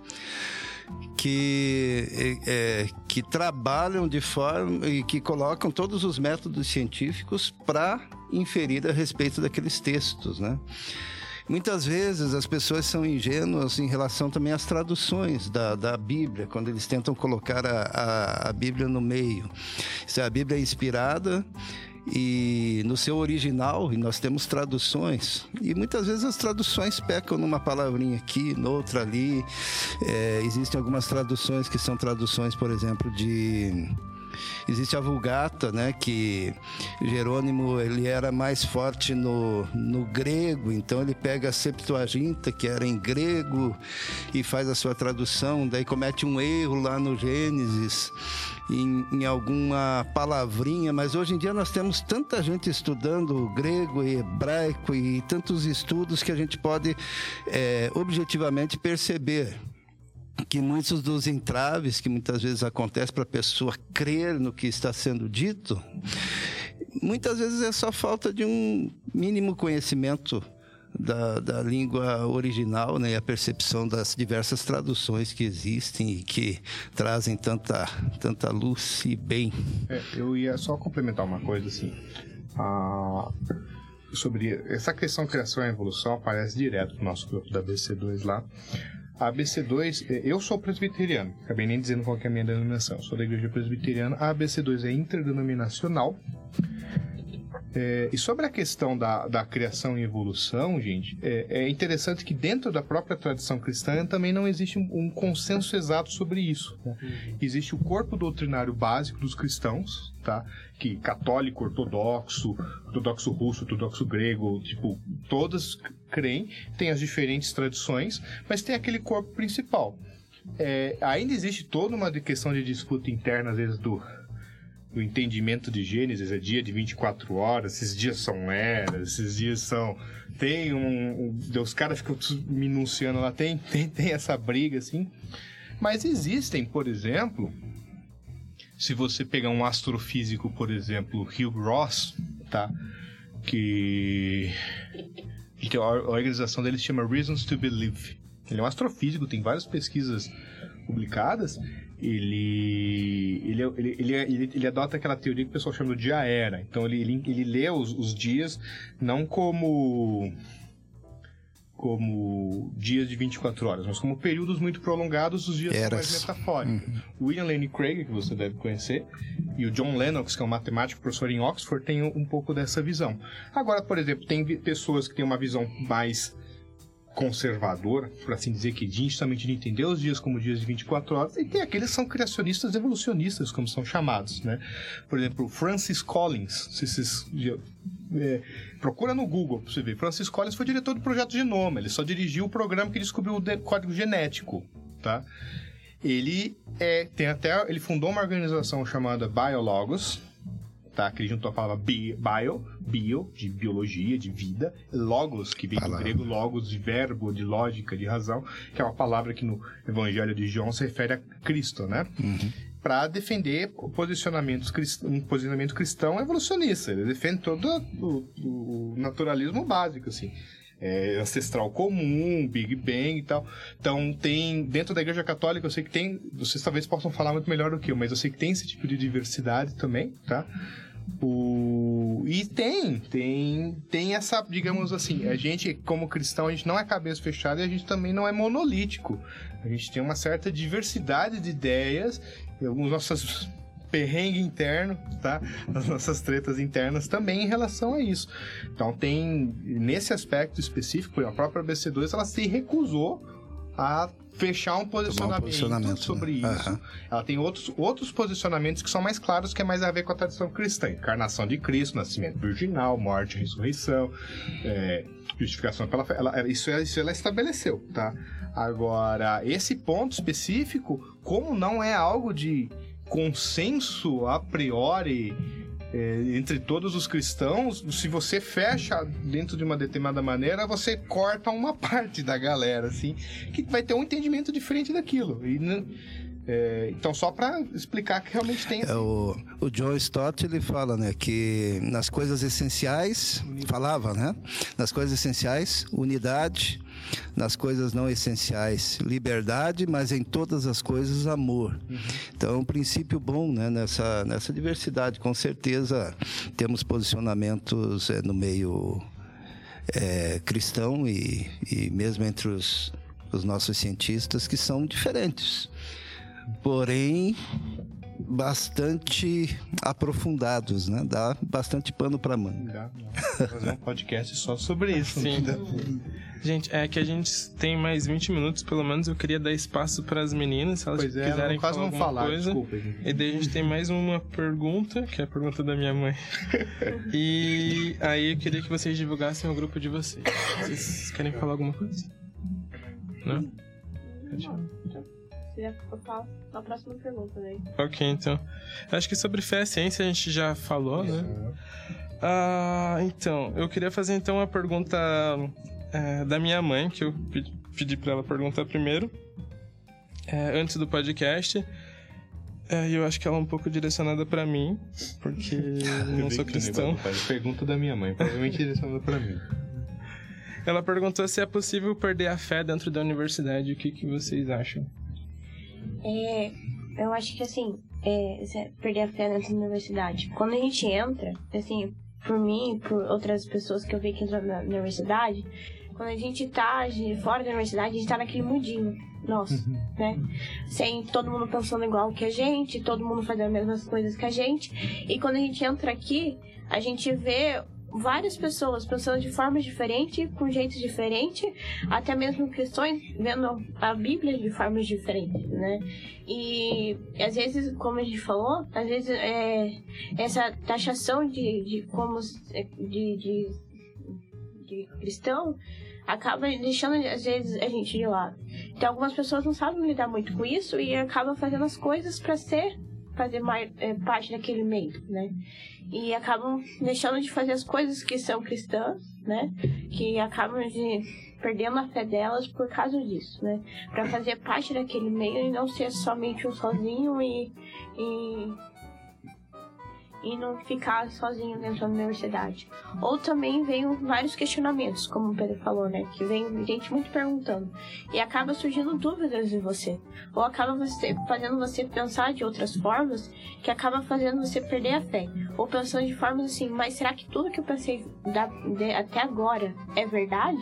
que, é, que trabalham de forma e que colocam todos os métodos científicos para inferir a respeito daqueles textos, né? Muitas vezes as pessoas são ingênuas em relação também às traduções da, da Bíblia, quando eles tentam colocar a, a, a Bíblia no meio. Se a Bíblia é inspirada e no seu original, e nós temos traduções, e muitas vezes as traduções pecam numa palavrinha aqui, noutra ali. É, existem algumas traduções que são traduções, por exemplo, de... Existe a Vulgata, né, que Jerônimo ele era mais forte no, no grego, então ele pega a Septuaginta, que era em grego, e faz a sua tradução, daí comete um erro lá no Gênesis, em, em alguma palavrinha, mas hoje em dia nós temos tanta gente estudando grego e hebraico e tantos estudos que a gente pode é, objetivamente perceber que muitos dos entraves que muitas vezes acontecem para a pessoa crer no que está sendo dito, muitas vezes é só falta de um mínimo conhecimento da, da língua original, né, e a percepção das diversas traduções que existem e que trazem tanta, tanta luz e bem. É, eu ia só complementar uma coisa assim, ah, sobre essa questão criação e evolução aparece direto no nosso grupo da A B C dois lá. A A B C dois, eu sou presbiteriano, acabei nem dizendo qual que é a minha denominação, sou da igreja presbiteriana. A A B C dois é interdenominacional. É, e sobre a questão da, da criação e evolução, gente, é, é interessante que dentro da própria tradição cristã também não existe um, um consenso exato sobre isso, né? Existe o corpo doutrinário básico dos cristãos, tá? Que católico, ortodoxo, ortodoxo russo, ortodoxo grego, tipo, todas creem, tem as diferentes tradições, mas tem aquele corpo principal. É, ainda existe toda uma questão de disputa interna, às vezes, do... o entendimento de Gênesis, é dia de vinte e quatro horas, esses dias são eras, esses dias são... Tem um... um os caras ficam minuciando lá, tem, tem, tem essa briga, assim. Mas existem, por exemplo, se você pegar um astrofísico, por exemplo, Hugh Ross, tá? Que... que a organização dele se chama Reasons to Believe. Ele é um astrofísico, tem várias pesquisas publicadas, ele, ele, ele, ele, ele, ele adota aquela teoria que o pessoal chama de dia era. Então ele, ele, ele lê os, os dias não como... como dias de vinte e quatro horas, mas como períodos muito prolongados, os dias Eras. são mais metafóricos. Uhum. O William Lane Craig, que você deve conhecer, e o John Lennox, que é um matemático, professor em Oxford, tem um pouco dessa visão. Agora, por exemplo, tem pessoas que têm uma visão mais conservadora, por assim dizer, que justamente de entender os dias como dias de vinte e quatro horas, e tem aqueles que são criacionistas evolucionistas, como são chamados, né? Por exemplo, Francis Collins, se vocês... É, procura no Google pra você ver. Francis Collins foi diretor do projeto Genoma. Ele só dirigiu o programa que descobriu o de- código genético, tá? Ele é, tem até, ele fundou uma organização chamada Biologos, tá? Que ele juntou a palavra bi, bio, bio, de biologia, de vida, logos, que vem do grego logos, de verbo, de lógica, de razão, que é uma palavra que no Evangelho de João se refere a Cristo, né? Uhum. Para defender posicionamentos crist... um posicionamento cristão evolucionista. Ele defende todo o, o naturalismo básico, assim. É, ancestral comum, Big Bang e tal. Então, tem... Dentro da Igreja Católica, eu sei que tem... Vocês talvez possam falar muito melhor do que eu, mas eu sei que tem esse tipo de diversidade também, tá? O... E tem, tem, tem essa, digamos assim, a gente, como cristão, a gente não é cabeça fechada e a gente também não é monolítico. A gente tem uma certa diversidade de ideias e alguns nossos perrengue interno, tá? As nossas tretas internas também em relação a isso. Então tem, nesse aspecto específico, a própria A B C dois, ela se recusou a fechar um posicionamento, um posicionamento sobre né? isso. Uhum. Ela tem outros, outros posicionamentos que são mais claros, que é mais a ver com a tradição cristã. Encarnação de Cristo, nascimento virginal, morte, ressurreição, é, justificação pela fé. Ela, isso, isso ela estabeleceu, tá? Agora, esse ponto específico, como não é algo de consenso a priori é, entre todos os cristãos, se você fecha dentro de uma determinada maneira, você corta uma parte da galera, assim, que vai ter um entendimento diferente daquilo. E, é, então, só para explicar que realmente tem... Assim. É, o, o John Stott, ele fala, né, que nas coisas essenciais, falava, né, nas coisas essenciais, unidade... Nas coisas não essenciais, liberdade, mas em todas as coisas, amor. Uhum. Então, é um princípio bom, né? Nessa, nessa diversidade. Com certeza, temos posicionamentos é, no meio é, cristão e, e mesmo entre os, os nossos cientistas que são diferentes. Porém, bastante aprofundados, né? Dá bastante pano para manga. Dá, fazer um podcast só sobre isso. Sim. Gente, é que a gente tem mais vinte minutos, pelo menos eu queria dar espaço para as meninas, se elas pois é, quiserem falar alguma falar, coisa. Desculpa, e daí a gente tem mais uma pergunta, que é a pergunta da minha mãe. E aí eu queria que vocês divulgassem o grupo de vocês. Vocês querem falar alguma coisa? Não? Eu faço a próxima pergunta daí. Ok, então. Acho que sobre fé e ciência a gente já falou, né? Ah, então, eu queria fazer então uma pergunta é, da minha mãe, que eu pedi, pedi pra ela perguntar primeiro, é, antes do podcast. E é, eu acho que ela é um pouco direcionada pra mim, porque eu não sou cristão. Pergunta da minha mãe, provavelmente direcionada pra mim. Ela perguntou se é possível perder a fé dentro da universidade. O que, que vocês acham? É, eu acho que assim, é, perder a fé dentro da universidade. Quando a gente entra, assim, por mim, por outras pessoas que eu vi que entram na universidade, quando a gente tá de fora da universidade, a gente tá naquele mundinho nosso, uhum. né? Sem todo mundo pensando igual que a gente, todo mundo fazendo as mesmas coisas que a gente. E quando a gente entra aqui, a gente vê várias pessoas pensando de formas diferentes, com jeitos diferentes, até mesmo cristãos vendo a Bíblia de formas diferentes, né? E às vezes, como a gente falou, às vezes é, essa taxação de, de como de, de, de cristão acaba deixando às vezes a gente de lado. Então algumas pessoas não sabem lidar muito com isso e acabam fazendo as coisas para ser fazer mais, é, parte daquele meio, né? E acabam deixando de fazer as coisas que são cristãs, né? Que acabam de perdendo a fé delas por causa disso, né? Pra fazer parte daquele meio e não ser somente um sozinho e, e, e não ficar sozinho dentro da universidade. Ou também vem vários questionamentos, como o Pedro falou, né? Que vem gente muito perguntando. E acaba surgindo dúvidas em você. Ou acaba você, fazendo você pensar de outras formas, que acaba fazendo você perder a fé. Ou pensando de formas assim, mas será que tudo que eu pensei da, de, até agora é verdade?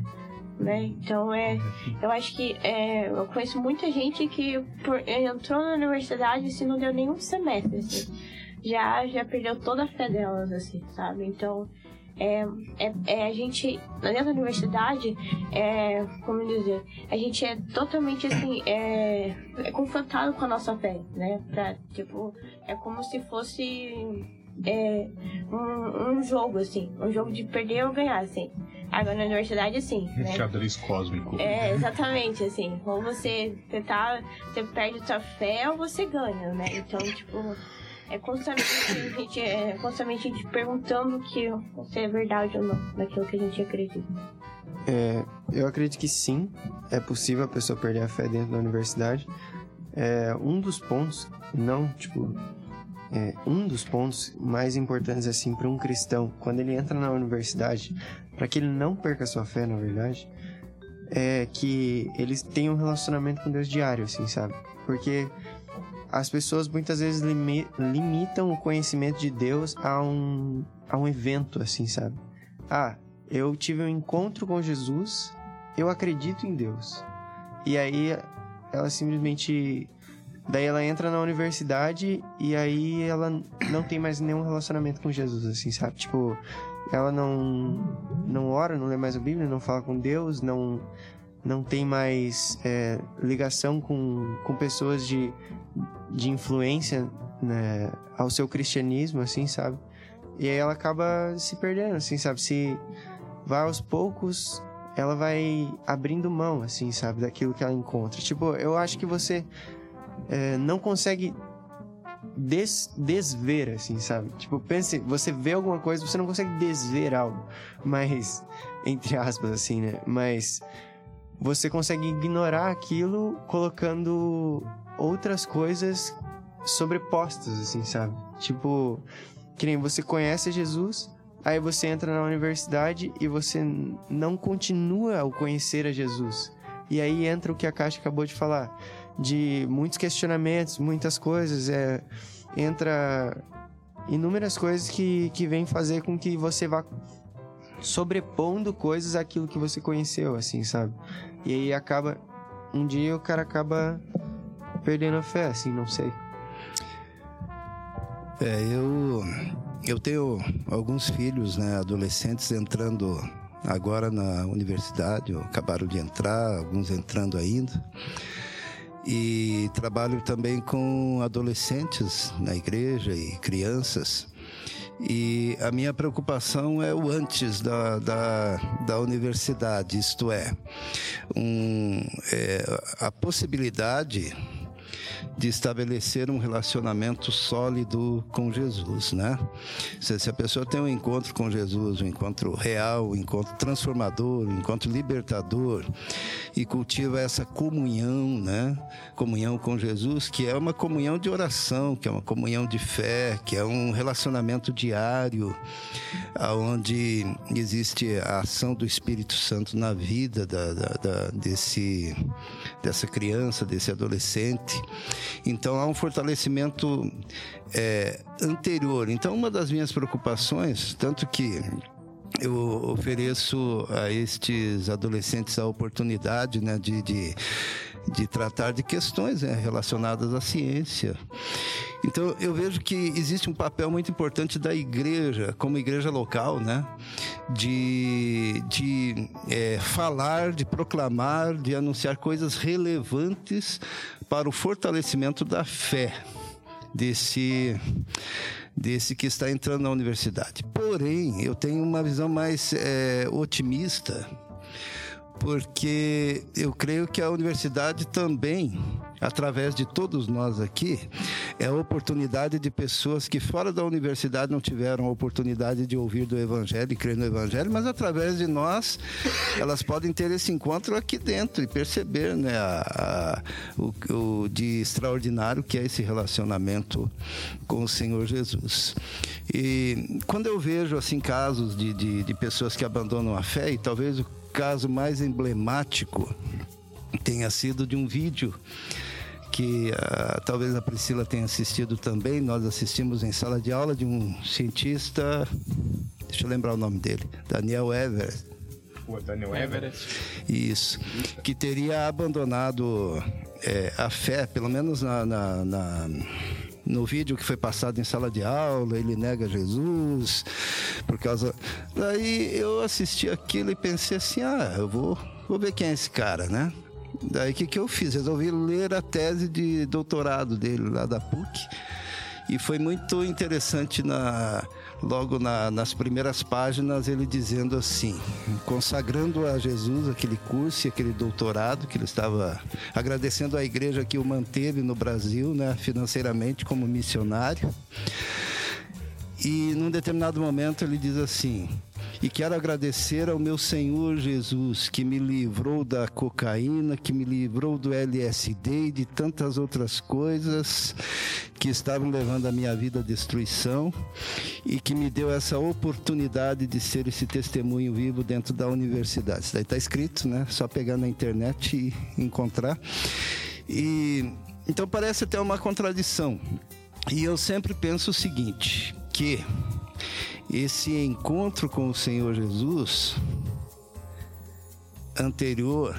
Né? Então, é, eu acho que é, eu conheço muita gente que por, entrou na universidade e assim, não deu nenhum semestre, assim. Já, já perdeu toda a fé delas, assim, sabe? Então, é, é, é a gente, dentro da universidade, é, como dizer, a gente é totalmente, assim, é, é confrontado com a nossa fé, né? Pra, tipo, é como se fosse é, um, um jogo, assim, um jogo de perder ou ganhar, assim. Agora, na universidade, assim, né? Xadrez cósmico. É, exatamente, assim. Ou você tentar, você perde sua fé ou você ganha, né? Então, tipo... É constantemente a gente, é constantemente a gente perguntando que, se é verdade ou não, daquilo que a gente acredita. É, eu acredito que sim, é possível a pessoa perder a fé dentro da universidade. É, um dos pontos, não, tipo... É, um dos pontos mais importantes, assim, para um cristão, quando ele entra na universidade, para que ele não perca sua fé, na verdade, é que eles tenham um relacionamento com Deus diário, assim, sabe? Porque... as pessoas muitas vezes limi- limitam o conhecimento de Deus a um, a um evento, assim, sabe? Ah, eu tive um encontro com Jesus, eu acredito em Deus. E aí, ela simplesmente... daí ela entra na universidade e aí ela não tem mais nenhum relacionamento com Jesus, assim, sabe? Tipo, ela não, não ora, não lê mais a Bíblia, não fala com Deus, não... não tem mais é, ligação com, com pessoas de, de influência, né, ao seu cristianismo, assim, sabe? E aí ela acaba se perdendo, assim, sabe? Se vai aos poucos, ela vai abrindo mão, assim, sabe? Daquilo que ela encontra. Tipo, eu acho que você é, não consegue des, desver, assim, sabe? Tipo, pense, você vê alguma coisa, você não consegue desver algo, mas, entre aspas, assim, né? Mas... você consegue ignorar aquilo colocando outras coisas sobrepostas, assim, sabe? Tipo, que nem você conhece Jesus, aí você entra na universidade e você não continua a conhecer a Jesus. E aí entra o que a Kátia acabou de falar, de muitos questionamentos, muitas coisas, é, entra inúmeras coisas que, que vêm fazer com que você vá sobrepondo coisas àquilo que você conheceu, assim, sabe? E aí acaba... um dia o cara acaba perdendo a fé, assim, não sei. É, eu... eu tenho alguns filhos, né, adolescentes entrando agora na universidade, ou acabaram de entrar, alguns entrando ainda. E trabalho também com adolescentes na igreja e crianças. E a minha preocupação é o antes da, da, da universidade, isto é, um, é, a possibilidade de estabelecer um relacionamento sólido com Jesus, né? Se, se a pessoa tem um encontro com Jesus, um encontro real, um encontro transformador, um encontro libertador, e cultiva essa comunhão, né? Comunhão com Jesus, que é uma comunhão de oração, que é uma comunhão de fé, que é um relacionamento diário, onde existe a ação do Espírito Santo na vida da, da, da, desse, dessa criança, desse adolescente. Então há um fortalecimento é, anterior. Então uma das minhas preocupações, tanto que eu ofereço a estes adolescentes a oportunidade, né, de, de, de tratar de questões, né, relacionadas à ciência. Então eu vejo que existe um papel muito importante da igreja, como igreja local, né, de, de é, falar, de proclamar, de anunciar coisas relevantes para o fortalecimento da fé desse, desse que está entrando na universidade. Porém, eu tenho uma visão mais é, otimista, porque eu creio que a universidade também, através de todos nós aqui, é a oportunidade de pessoas que fora da universidade não tiveram a oportunidade de ouvir do Evangelho e crer no Evangelho, mas através de nós, elas podem ter esse encontro aqui dentro e perceber, né, a, a, o, o de extraordinário que é esse relacionamento com o Senhor Jesus. E quando eu vejo assim casos de, de, de pessoas que abandonam a fé, e talvez o caso mais emblemático tenha sido de um vídeo que uh, talvez a Priscila tenha assistido também. Nós assistimos em sala de aula de um cientista, deixa eu lembrar o nome dele, Daniel Everett. O Daniel Everett. Isso, que teria abandonado é, a fé, pelo menos na, na, na, no vídeo que foi passado em sala de aula. Ele nega Jesus por causa... Daí eu assisti aquilo e pensei assim, ah, eu vou, vou ver quem é esse cara, né? Daí o que, que eu fiz? Resolvi ler a tese de doutorado dele lá da P U C. E foi muito interessante, na, logo na, nas primeiras páginas, ele dizendo assim, consagrando a Jesus aquele curso e aquele doutorado que ele estava, agradecendo à igreja que o manteve no Brasil, né, financeiramente como missionário. E num determinado momento ele diz assim: e quero agradecer ao meu Senhor Jesus, que me livrou da cocaína, que me livrou do L S D e de tantas outras coisas que estavam levando a minha vida à destruição, e que me deu essa oportunidade de ser esse testemunho vivo dentro da universidade. Isso daí está escrito, né? Só pegar na internet e encontrar. E então parece até uma contradição. E eu sempre penso o seguinte, que esse encontro com o Senhor Jesus anterior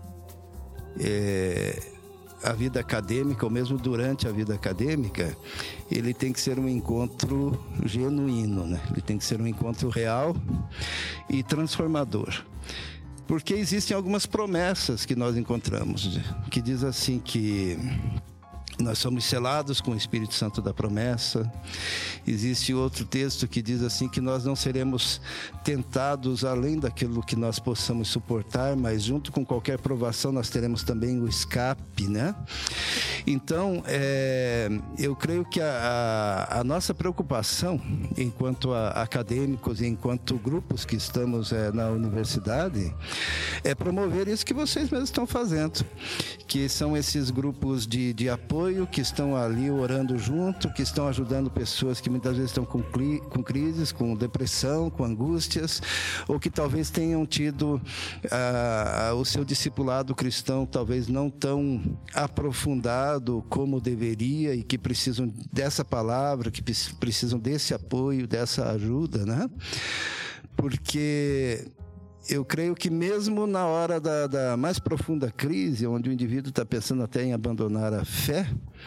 é, à vida acadêmica, ou mesmo durante a vida acadêmica, ele tem que ser um encontro genuíno, né? Ele tem que ser um encontro real e transformador. Porque existem algumas promessas que nós encontramos, que diz assim que nós somos selados com o Espírito Santo da promessa. Existe outro texto que diz assim que nós não seremos tentados além daquilo que nós possamos suportar, mas junto com qualquer provação nós teremos também o escape, né? Então, é, eu creio que a, a, a nossa preocupação, enquanto a, acadêmicos e enquanto grupos que estamos é, na universidade, é promover isso que vocês mesmos estão fazendo, que são esses grupos de, de apoio, que estão ali orando junto, que estão ajudando pessoas que muitas vezes estão com, com crises, com depressão, com angústias, ou que talvez tenham tido ah, o seu discipulado cristão talvez não tão aprofundado como deveria, e que precisam dessa palavra, que precisam desse apoio, dessa ajuda, né? Porque eu creio que mesmo na hora da, da mais profunda crise, onde o indivíduo está pensando até em abandonar a fé,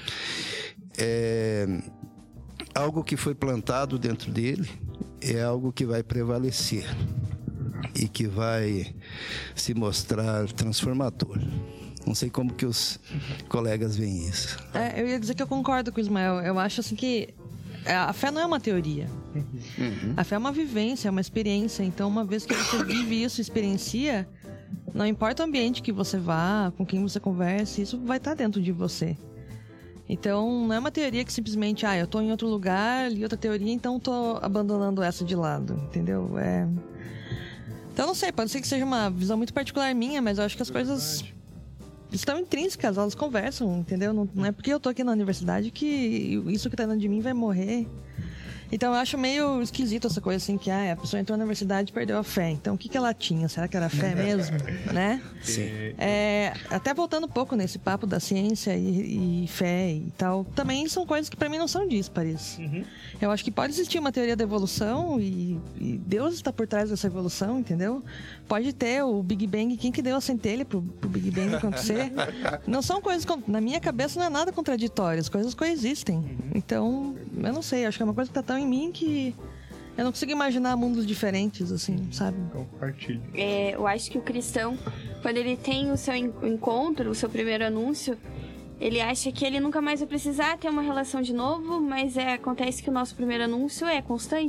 é, algo que foi plantado dentro dele é algo que vai prevalecer e que vai se mostrar transformador. Não sei como que os colegas veem isso. É, eu ia dizer que eu concordo com o Ismael. Eu acho assim que a fé não é uma teoria. Uhum. A fé é uma vivência, é uma experiência. Então, uma vez que você vive isso, experiencia, não importa o ambiente que você vá, com quem você converse, isso vai estar dentro de você. Então, não é uma teoria que simplesmente, ah, eu tô em outro lugar, li outra teoria, então tô abandonando essa de lado, entendeu? É... Então, não sei, pode ser que seja uma visão muito particular minha, mas eu acho que as coisas estão intrínsecas, elas conversam, entendeu? Não, não é porque eu tô aqui na universidade que isso que tá dentro de mim vai morrer. Então eu acho meio esquisito essa coisa assim, que ah, a pessoa entrou na universidade e perdeu a fé. Então o que, que ela tinha? Será que era fé mesmo? Né? Sim. É, até voltando um pouco nesse papo da ciência e, e fé e tal, também são coisas que pra mim não são díspares. Uhum. Eu acho que pode existir uma teoria da evolução e, e Deus está por trás dessa evolução, entendeu? Pode ter o Big Bang, quem que deu a centelha pro, pro Big Bang acontecer? Não são coisas, na minha cabeça não é nada contraditório, as coisas coexistem. Uhum. Então, eu não sei, acho que é uma coisa que tá tão em mim que eu não consigo imaginar mundos diferentes, assim, sabe? Compartilho. É, eu acho que o cristão, quando ele tem o seu encontro, o seu primeiro anúncio, ele acha que ele nunca mais vai precisar ter uma relação de novo, mas é, acontece que o nosso primeiro anúncio é constante.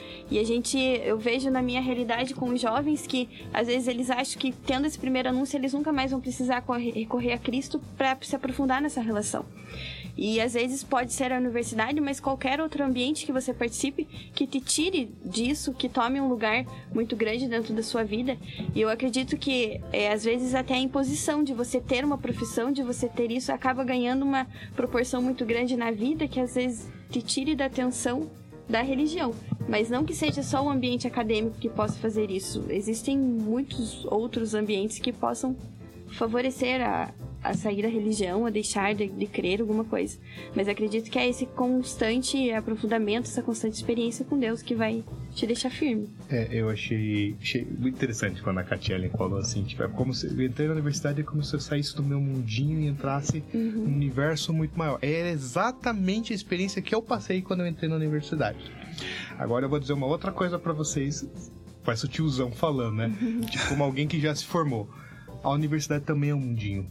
E a gente, eu vejo na minha realidade com os jovens que, às vezes, eles acham que, tendo esse primeiro anúncio, eles nunca mais vão precisar correr, recorrer a Cristo para se aprofundar nessa relação. E, às vezes, pode ser a universidade, mas qualquer outro ambiente que você participe, que te tire disso, que tome um lugar muito grande dentro da sua vida. E eu acredito que, é, às vezes, até a imposição de você ter uma profissão, de você ter isso, acaba ganhando uma proporção muito grande na vida, que, às vezes, te tire da atenção da religião, mas não que seja só o ambiente acadêmico que possa fazer isso. Existem muitos outros ambientes que possam favorecer a, a sair da religião, a deixar de, de crer alguma coisa. Mas acredito que é esse constante aprofundamento, essa constante experiência com Deus que vai te deixar firme. É, eu achei, achei muito interessante quando a Catiele falou assim, tipo, é como se eu entrei na universidade, é como se eu saísse do meu mundinho e entrasse uhum. num universo muito maior. Era exatamente a experiência que eu passei quando eu entrei na universidade. Agora eu vou dizer uma outra coisa pra vocês, parece o tiozão falando, né? Uhum. Tipo, como alguém que já se formou. A universidade também é um mundinho.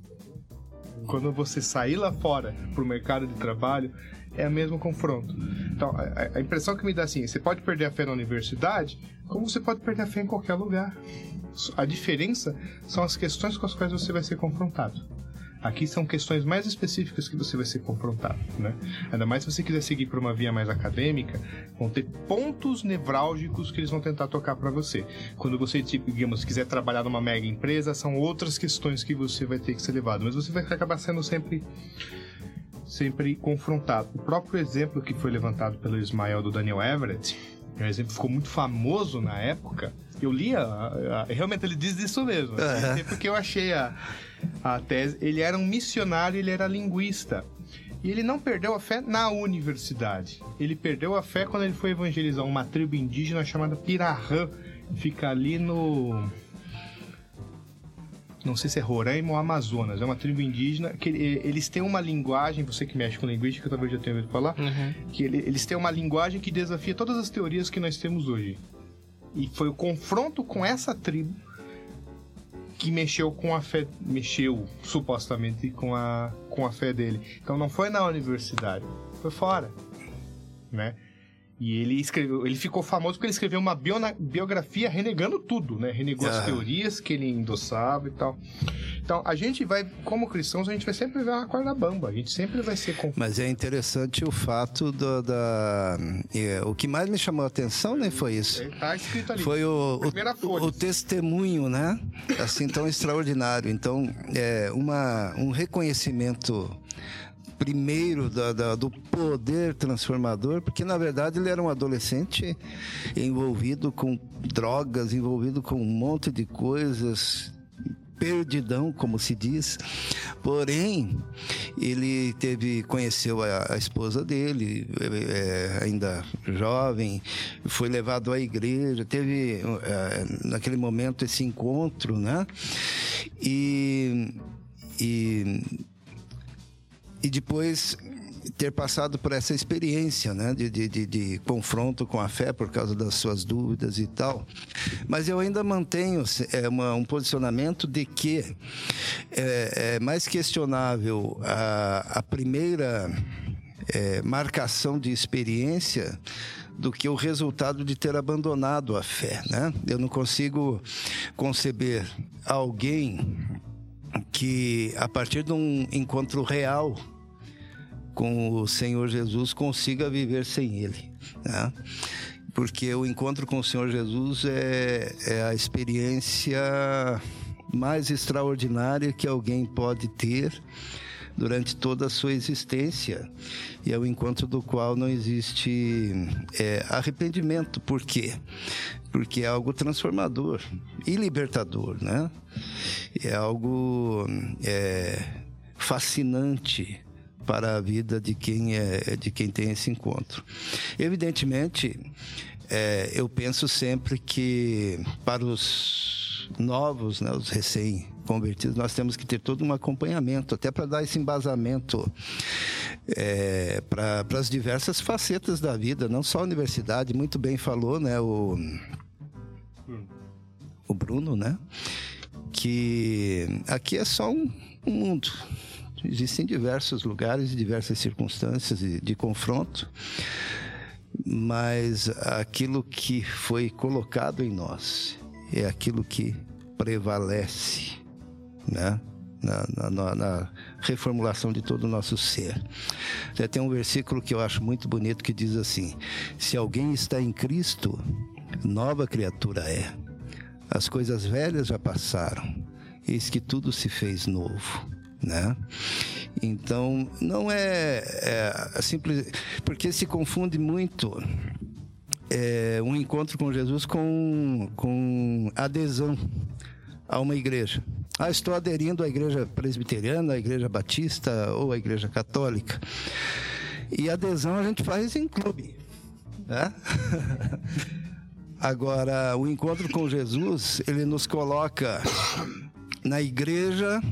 Quando você sair lá fora pro mercado de trabalho, é o mesmo confronto. Então, a, a impressão que me dá assim, você pode perder a fé na universidade, como você pode perder a fé em qualquer lugar. A diferença são as questões com as quais você vai ser confrontado. Aqui são questões mais específicas que você vai ser confrontado, né? Ainda mais se você quiser seguir por uma via mais acadêmica, vão ter pontos nevrálgicos que eles vão tentar tocar para você. Quando você, tipo, digamos, quiser trabalhar numa mega empresa, são outras questões que você vai ter que ser levado, mas você vai acabar sendo sempre, sempre confrontado. O próprio exemplo que foi levantado pelo Ismael do Daniel Everett, um exemplo que ficou muito famoso na época. Eu li, a, a, a, realmente ele diz isso mesmo, uhum. Porque eu achei a, a tese. Ele era um missionário, ele era linguista. E ele não perdeu a fé na universidade. Ele perdeu a fé quando ele foi evangelizar uma tribo indígena chamada Pirahã. Fica ali no... Não sei se é Roraima ou Amazonas. É uma tribo indígena que eles têm uma linguagem, você que mexe com linguística, eu talvez já tenha ouvido falar, uhum. que eles têm uma linguagem que desafia todas as teorias que nós temos hoje. E foi o confronto com essa tribo que mexeu com a fé, mexeu supostamente com a, com a fé dele. Então não foi na universidade, foi fora, né? E ele escreveu, ele ficou famoso porque ele escreveu uma biona, biografia renegando tudo, né? Renegou ah. as teorias que ele endossava e tal. Então, a gente vai, como cristãos, a gente vai sempre ver uma corda bamba. A gente sempre vai ser... Conf... Mas é interessante o fato do, da... É, o que mais me chamou a atenção, né, foi isso. Tá escrito ali. Foi o, o, o testemunho, né? Assim, tão extraordinário. Então, é uma, um reconhecimento... primeiro da, da, do poder transformador, porque na verdade ele era um adolescente envolvido com drogas, envolvido com um monte de coisas, perdidão, como se diz. Porém, ele teve, conheceu a, a esposa dele, é, ainda jovem, foi levado à igreja, teve é, naquele momento esse encontro, né? E... e E depois ter passado por essa experiência, né, de, de, de, de confronto com a fé por causa das suas dúvidas e tal. Mas eu ainda mantenho é, uma, um posicionamento de que é, é mais questionável a, a primeira é, marcação de experiência do que o resultado de ter abandonado a fé, né? Eu não consigo conceber alguém que, a partir de um encontro real com o Senhor Jesus, consiga viver sem Ele, né? Porque o encontro com o Senhor Jesus é, é a experiência mais extraordinária que alguém pode ter durante toda a sua existência, e é o encontro do qual não existe é, arrependimento. Por quê? Porque é algo transformador e libertador, né? É algo é, fascinante para a vida de quem, é, de quem tem esse encontro. Evidentemente, é, eu penso sempre que para os novos, né, os recém-convertidos, nós temos que ter todo um acompanhamento, até para dar esse embasamento é, para as diversas facetas da vida, não só a universidade. Muito bem falou, né, o, o Bruno, né, que aqui é só um, um mundo. Existem diversos lugares, diversas circunstâncias de, de confronto. mas aquilo que foi colocado em nós é aquilo que prevalece, né? Na, na, na reformulação de todo o nosso ser. Já tem um versículo que eu acho muito bonito que diz assim: se alguém está em Cristo, nova criatura é. As coisas velhas já passaram, eis que tudo se fez novo, né? Então, não é, é simples, porque se confunde muito é, um encontro com Jesus com, com adesão a uma igreja. Ah, estou aderindo à igreja presbiteriana, à igreja batista ou à igreja católica. E adesão a gente faz em clube, né? Agora, o encontro com Jesus, ele nos coloca na igreja,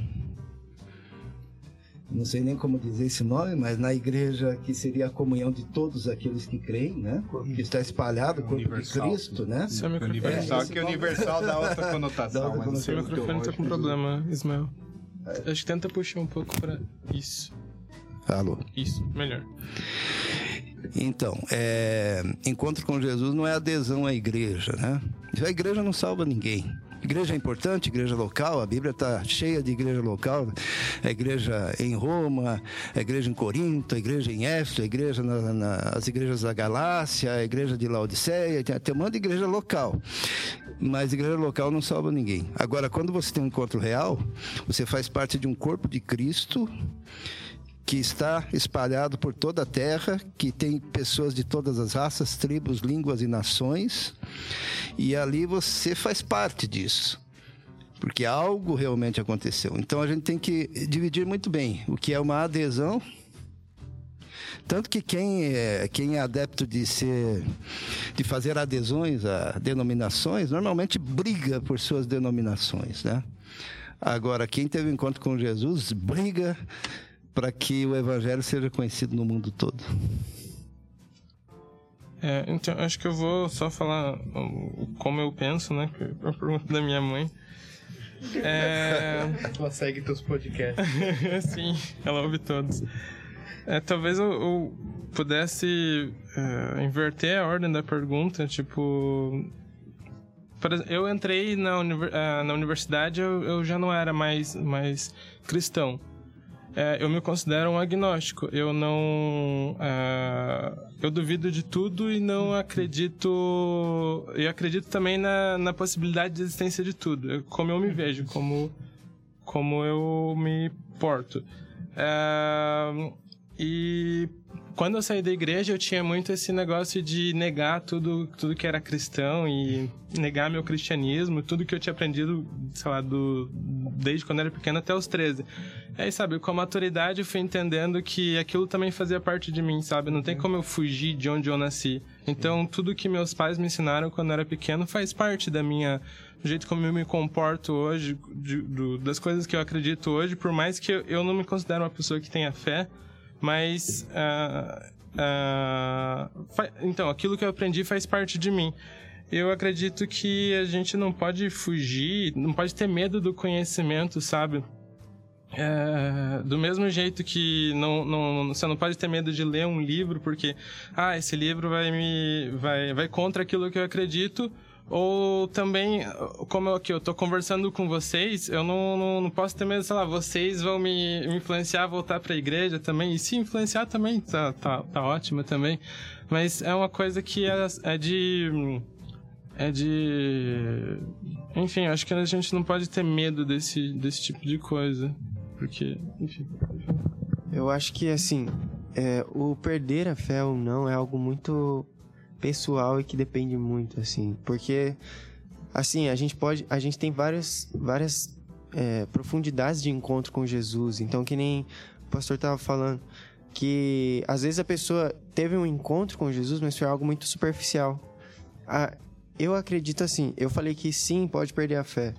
não sei nem como dizer esse nome, mas na igreja que seria a comunhão de todos aqueles que creem, né? Que está espalhado, o corpo de Cristo, né? Seu universal, é, que é universal dá outra conotação. Dá outra conotação. Seu microfone está com problema, Ismael. É. Acho que tenta puxar um pouco para isso. Alô? Isso, melhor. Então, é, encontro com Jesus não é adesão à igreja, né? A igreja não salva ninguém. Igreja é importante, igreja local, a Bíblia está cheia de igreja local, a igreja em Roma, a igreja em Corinto, a igreja em Éfeso, a igreja na, na, as igrejas da Galácia, a igreja de Laodiceia, tem, tem um monte de igreja local. Mas igreja local não salva ninguém. Agora, quando você tem um encontro real, você faz parte de um corpo de Cristo que está espalhado por toda a terra, que tem pessoas de todas as raças, tribos, línguas e nações, e ali você faz parte disso, porque algo realmente aconteceu. Então a gente tem que dividir muito bem o que é uma adesão, tanto que quem é, quem é adepto de ser, de fazer adesões a denominações, normalmente briga por suas denominações, né? Agora, quem teve um encontro com Jesus, briga para que o evangelho seja conhecido no mundo todo. É, então, acho que eu vou só falar como eu penso, né? Que é uma pergunta da minha mãe. É... Ela segue teus podcasts. Sim, ela ouve todos. É, talvez eu, eu pudesse é, inverter a ordem da pergunta, tipo... Por exemplo, eu entrei na, uni- na universidade, eu, eu já não era mais, mais cristão. É, eu me considero um agnóstico. Eu não... Uh, eu duvido de tudo e não acredito... Eu acredito também na, na possibilidade de existência de tudo. Eu, como eu me vejo, como, como eu me porto. Uh, e quando eu saí da igreja, eu tinha muito esse negócio de negar tudo, tudo que era cristão e negar meu cristianismo, tudo que eu tinha aprendido, sei lá, do, desde quando eu era pequeno até os treze. Aí, sabe, com a maturidade eu fui entendendo que aquilo também fazia parte de mim, sabe? Não tem como eu fugir de onde eu nasci. Então, tudo que meus pais me ensinaram quando eu era pequeno faz parte da minha... do jeito como eu me comporto hoje, de, do, das coisas que eu acredito hoje, por mais que eu, eu não me considero uma pessoa que tenha fé, mas... Uh, uh, fa- então, aquilo que eu aprendi faz parte de mim. Eu acredito que a gente não pode fugir, não pode ter medo do conhecimento, sabe? É, do mesmo jeito que não, não, você não pode ter medo de ler um livro porque ah, esse livro vai, me, vai, vai contra aquilo que eu acredito, ou também, como eu, aqui, eu tô conversando com vocês, eu não, não, não posso ter medo, sei lá, vocês vão me, me influenciar a voltar pra igreja também, e se influenciar também, tá, tá, tá ótimo também, mas é uma coisa que é, é de... É de... Enfim, acho que a gente não pode ter medo desse, desse tipo de coisa. Porque, enfim... Eu acho que, assim, é, o perder a fé ou não é algo muito pessoal e que depende muito, assim. Porque, assim, a gente pode... A gente tem várias, várias é, profundidades de encontro com Jesus. Então, que nem o pastor estava falando, que às vezes a pessoa teve um encontro com Jesus, mas foi algo muito superficial. A... Eu acredito assim, eu falei que sim, pode perder a fé,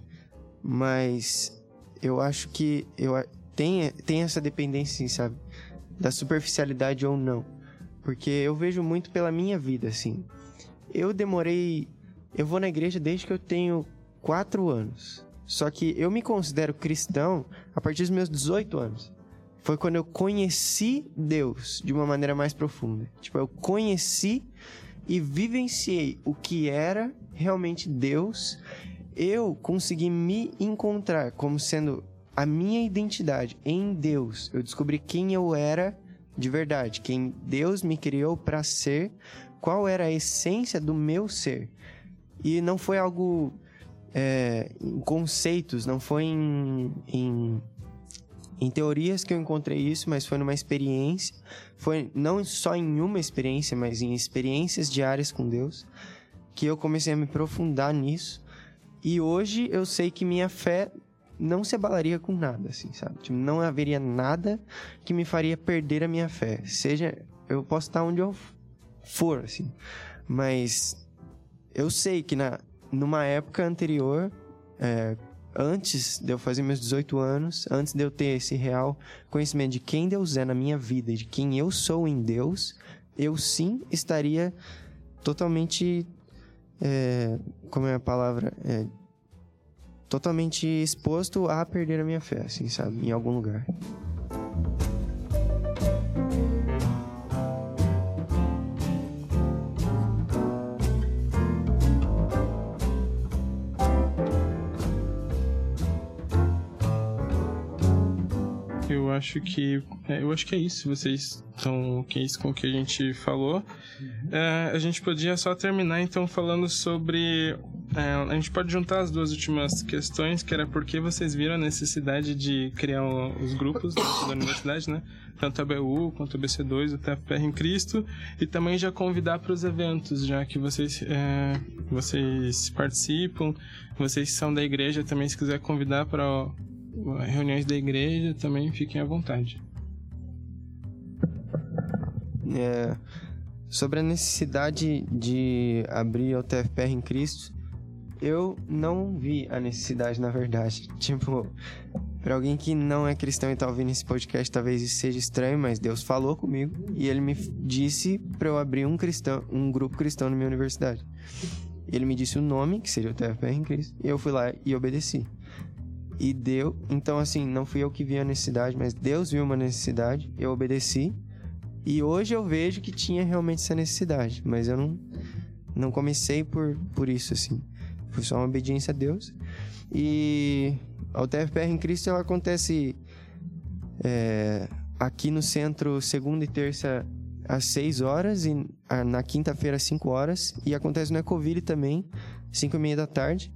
mas eu acho que eu, tem, tem essa dependência, sim, sabe? Da superficialidade ou não. Porque eu vejo muito pela minha vida, assim. Eu demorei... Eu vou na igreja desde que eu tenho quatro anos. Só que eu me considero cristão a partir dos meus dezoito anos. foi quando eu conheci Deus de uma maneira mais profunda. Tipo, eu conheci e vivenciei o que era realmente Deus. Eu consegui me encontrar como sendo a minha identidade em Deus. Eu descobri quem eu era de verdade, quem Deus me criou para ser, qual era a essência do meu ser. E não foi algo é, em conceitos, não foi em, em, em teorias que eu encontrei isso, mas foi numa experiência. Foi não só em uma experiência, mas em experiências diárias com Deus, que eu comecei a me aprofundar nisso. E hoje eu sei que minha fé não se abalaria com nada, assim, sabe? Tipo, não haveria nada que me faria perder a minha fé. Seja, eu posso estar onde eu for, assim. Mas eu sei que na, numa época anterior, é, antes de eu fazer meus dezoito anos, antes de eu ter esse real conhecimento de quem Deus é na minha vida e de quem eu sou em Deus, eu sim estaria totalmente... É, como é a palavra? É, totalmente exposto a perder a minha fé, assim, sabe? Em algum lugar. Eu acho que é, eu acho que é isso. Vocês estão que é isso com o que a gente falou. Uhum. É, a gente podia só terminar então falando sobre é, a gente pode juntar as duas últimas questões, que era por que vocês viram a necessidade de criar o, os grupos da universidade, né? Tanto a B U quanto a B C dois, o T F P R em Cristo, e também já convidar para os eventos, já que vocês é, vocês participam, vocês são da igreja também, se quiser convidar para reuniões da igreja, também fiquem à vontade. É, sobre a necessidade de abrir o T F P R em Cristo, eu não vi a necessidade, na verdade. Tipo, para alguém que não é cristão e tá ouvindo esse podcast, talvez isso seja estranho, mas Deus falou comigo e Ele me disse para eu abrir um cristão, um grupo cristão na minha universidade. Ele me disse o nome, que seria o T F P R em Cristo, e eu fui lá e obedeci. E deu, então assim, não fui eu que vi a necessidade, mas Deus viu uma necessidade, eu obedeci. E hoje eu vejo que tinha realmente essa necessidade, mas eu não, não comecei por, por isso, assim. Foi só uma obediência a Deus. E o T F P R em Cristo, ela acontece é, aqui no centro, segunda e terça, às seis horas, e na quinta-feira, às cinco horas. E acontece no Ecoville também, cinco e meia da tarde.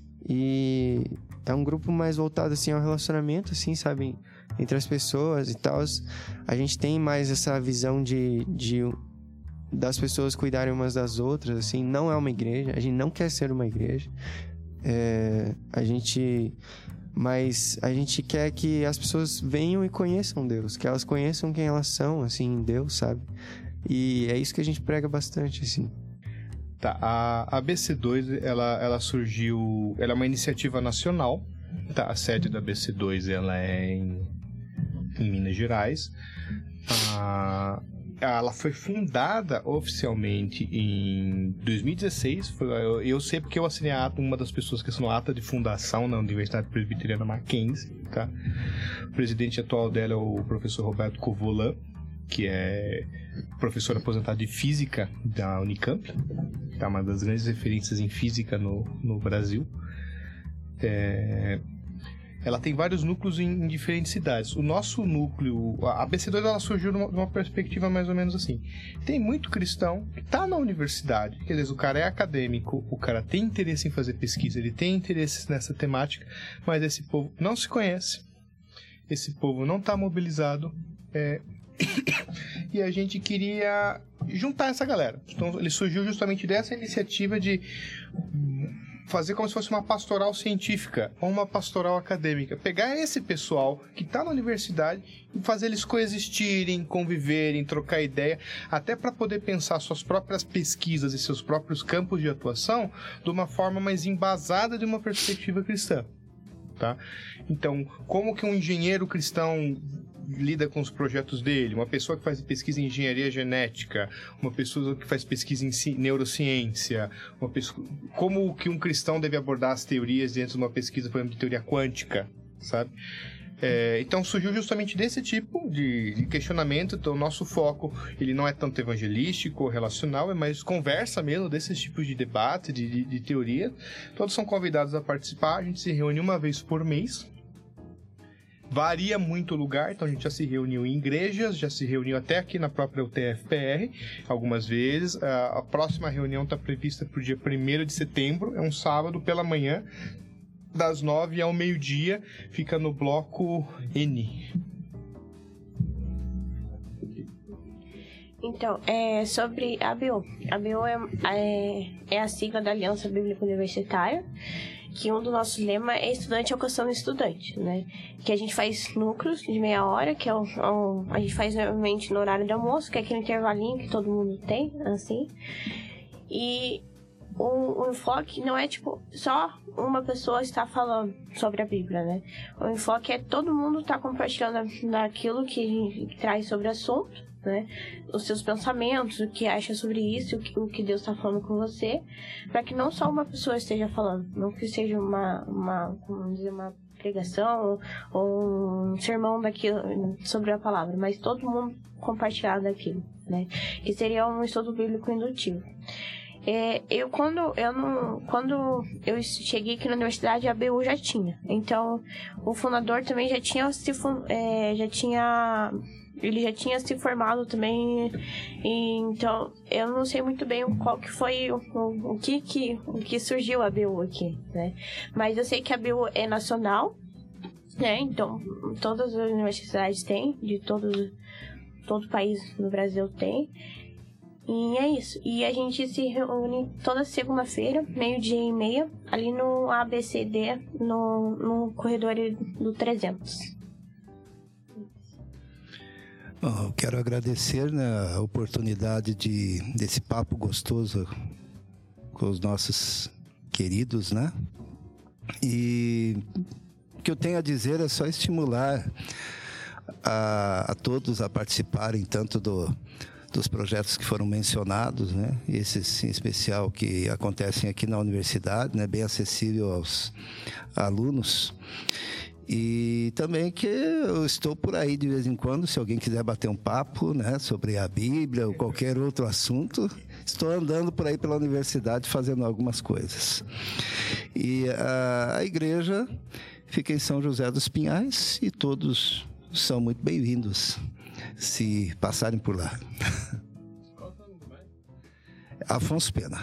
E é um grupo mais voltado, assim, ao relacionamento, assim, sabe? Entre as pessoas e tal. A gente tem mais essa visão de, de das pessoas cuidarem umas das outras, assim. Não é uma igreja, a gente não quer ser uma igreja. É, a gente... Mas a gente quer que as pessoas venham e conheçam Deus, que elas conheçam quem elas são, assim, em Deus, sabe? E é isso que a gente prega bastante, assim. Tá, a, a B C dois, ela, ela surgiu... Ela é uma iniciativa nacional, tá? A sede da B C dois, ela é em, em Minas Gerais. A, ela foi fundada oficialmente em dois mil e dezesseis. Foi, eu, eu sei porque eu assinei a ata, uma das pessoas que assinou a ata de fundação na Universidade Presbiteriana Mackenzie, tá? O presidente atual dela é o professor Roberto Covolan, que é professor aposentado de Física da Unicamp, tá? Uma das grandes referências em Física no, no Brasil. É... Ela tem vários núcleos em, em diferentes cidades. O nosso núcleo, a B C dois, ela surgiu numa, numa perspectiva mais ou menos assim. Tem muito cristão que está na universidade, quer dizer, o cara é acadêmico, o cara tem interesse em fazer pesquisa, ele tem interesse nessa temática, mas esse povo não se conhece, esse povo não está mobilizado, é... e a gente queria juntar essa galera. Então ele surgiu justamente dessa iniciativa de fazer como se fosse uma pastoral científica ou uma pastoral acadêmica. Pegar esse pessoal que está na universidade e fazer eles coexistirem, conviverem, trocar ideia, até para poder pensar suas próprias pesquisas e seus próprios campos de atuação de uma forma mais embasada de uma perspectiva cristã. Tá? Então, como que um engenheiro cristão lida com os projetos dele, uma pessoa que faz pesquisa em engenharia genética, uma pessoa que faz pesquisa em ci- neurociência, uma pessoa... como que um cristão deve abordar as teorias dentro de uma pesquisa, por exemplo, de teoria quântica, sabe? É, então surgiu justamente desse tipo de, de questionamento. Então o nosso foco ele não é tanto evangelístico ou relacional, é mais conversa mesmo desses tipos de debate, de, de, de teoria. Todos são convidados a participar, a gente se reúne uma vez por mês. Varia muito o lugar, então a gente já se reuniu em igrejas, já se reuniu até aqui na própria U T F P R algumas vezes. A próxima reunião está prevista para o dia primeiro de setembro, é um sábado pela manhã, das nove ao meio-dia, fica no bloco N. Então, é sobre a B U. A B U é, é, é a sigla da Aliança Bíblica Universitária, que um dos nossos lemas é estudante alcançando estudante, né? Que a gente faz núcleos de meia hora, que é o, o, a gente faz normalmente no horário do almoço, que é aquele intervalinho que todo mundo tem, assim. E o, o enfoque não é, tipo, só uma pessoa está falando sobre a Bíblia, né? O enfoque é todo mundo estar tá compartilhando daquilo que a gente traz sobre o assunto, né? Os seus pensamentos, o que acha sobre isso, o que, o que Deus está falando com você, para que não só uma pessoa esteja falando, não que seja uma, uma, vamos dizer, uma pregação ou um sermão daquilo, sobre a palavra, mas todo mundo compartilhar daquilo, né? Que seria um estudo bíblico indutivo. É, eu quando eu não quando eu cheguei aqui na universidade, a B U já tinha, então o fundador também já tinha se é, já tinha ele já tinha se formado também, então eu não sei muito bem qual que foi o, o, o que que o que surgiu a B U aqui, né? Mas eu sei que a B U é nacional, né? Então todas as universidades têm, de todos todo o país no Brasil tem. E é isso. E a gente se reúne toda segunda-feira, meio-dia e meia, ali no A B C D, no, no corredor do trezentos. Bom, eu quero agradecer, né, a oportunidade de, desse papo gostoso com os nossos queridos, né? E o que eu tenho a dizer é só estimular a, a todos a participarem tanto do... dos projetos que foram mencionados, né? Esses em especial que acontecem aqui na universidade, né? Bem acessível aos alunos. E também que eu estou por aí de vez em quando, se alguém quiser bater um papo, né? Sobre a Bíblia ou qualquer outro assunto, estou andando por aí pela universidade fazendo algumas coisas. E a, a igreja fica em São José dos Pinhais e todos são muito bem-vindos se passarem por lá. Afonso Pena.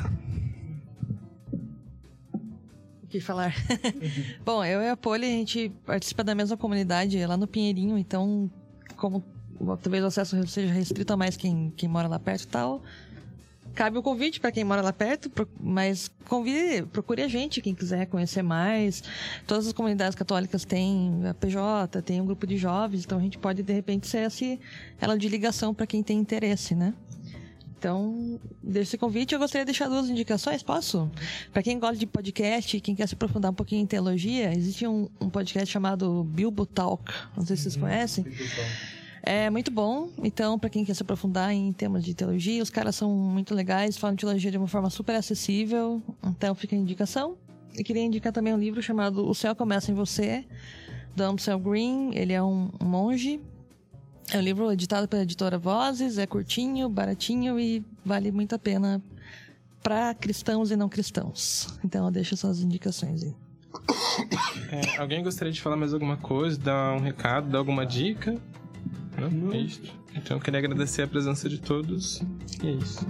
O que falar? Bom, eu e a Poli, a gente participa da mesma comunidade lá no Pinheirinho, então, como talvez o acesso seja restrito a mais quem, quem mora lá perto e tal, cabe o convite para quem mora lá perto, mas convide, procure a gente, quem quiser conhecer mais. Todas as comunidades católicas têm a P J, tem um grupo de jovens, então a gente pode, de repente, ser esse, ela de ligação para quem tem interesse, né? Então, desse convite, eu gostaria de deixar duas indicações, posso? Para quem gosta de podcast, quem quer se aprofundar um pouquinho em teologia, existe um, um podcast chamado Bilbo Talk, não sei se vocês conhecem. É muito bom, então, para quem quer se aprofundar em temas de teologia, os caras são muito legais, falam de teologia de uma forma super acessível, então fica a indicação. E queria indicar também um livro chamado O Céu Começa em Você, do Amsel Green. Ele é um monge, é um livro editado pela editora Vozes, é curtinho, baratinho e vale muito a pena para cristãos e não cristãos. Então eu deixo essas indicações aí. É, alguém gostaria de falar mais alguma coisa, dar um recado, dar alguma dica? Não? É isso. Então eu queria agradecer a presença de todos e é isso.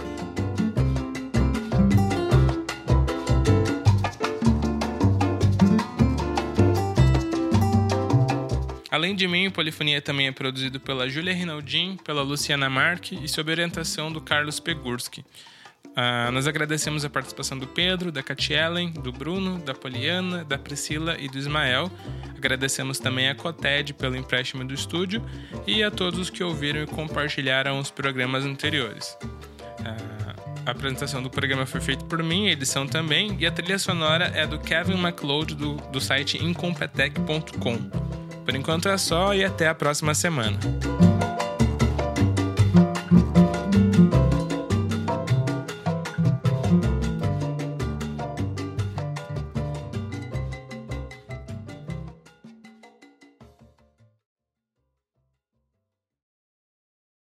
Além de mim, o Polifonia também é produzido pela Júlia Rinaldin, pela Luciana Marque e sob orientação do Carlos Pegurski. Uh, nós agradecemos a participação do Pedro, da Catielen, do Bruno, da Poliana, da Priscila e do Ismael. Agradecemos também a Coted pelo empréstimo do estúdio e a todos os que ouviram e compartilharam os programas anteriores. Uh, a apresentação do programa foi feita por mim, a edição também, e a trilha sonora é do Kevin MacLeod do, do site incompetech ponto com. Por enquanto é só e até a próxima semana.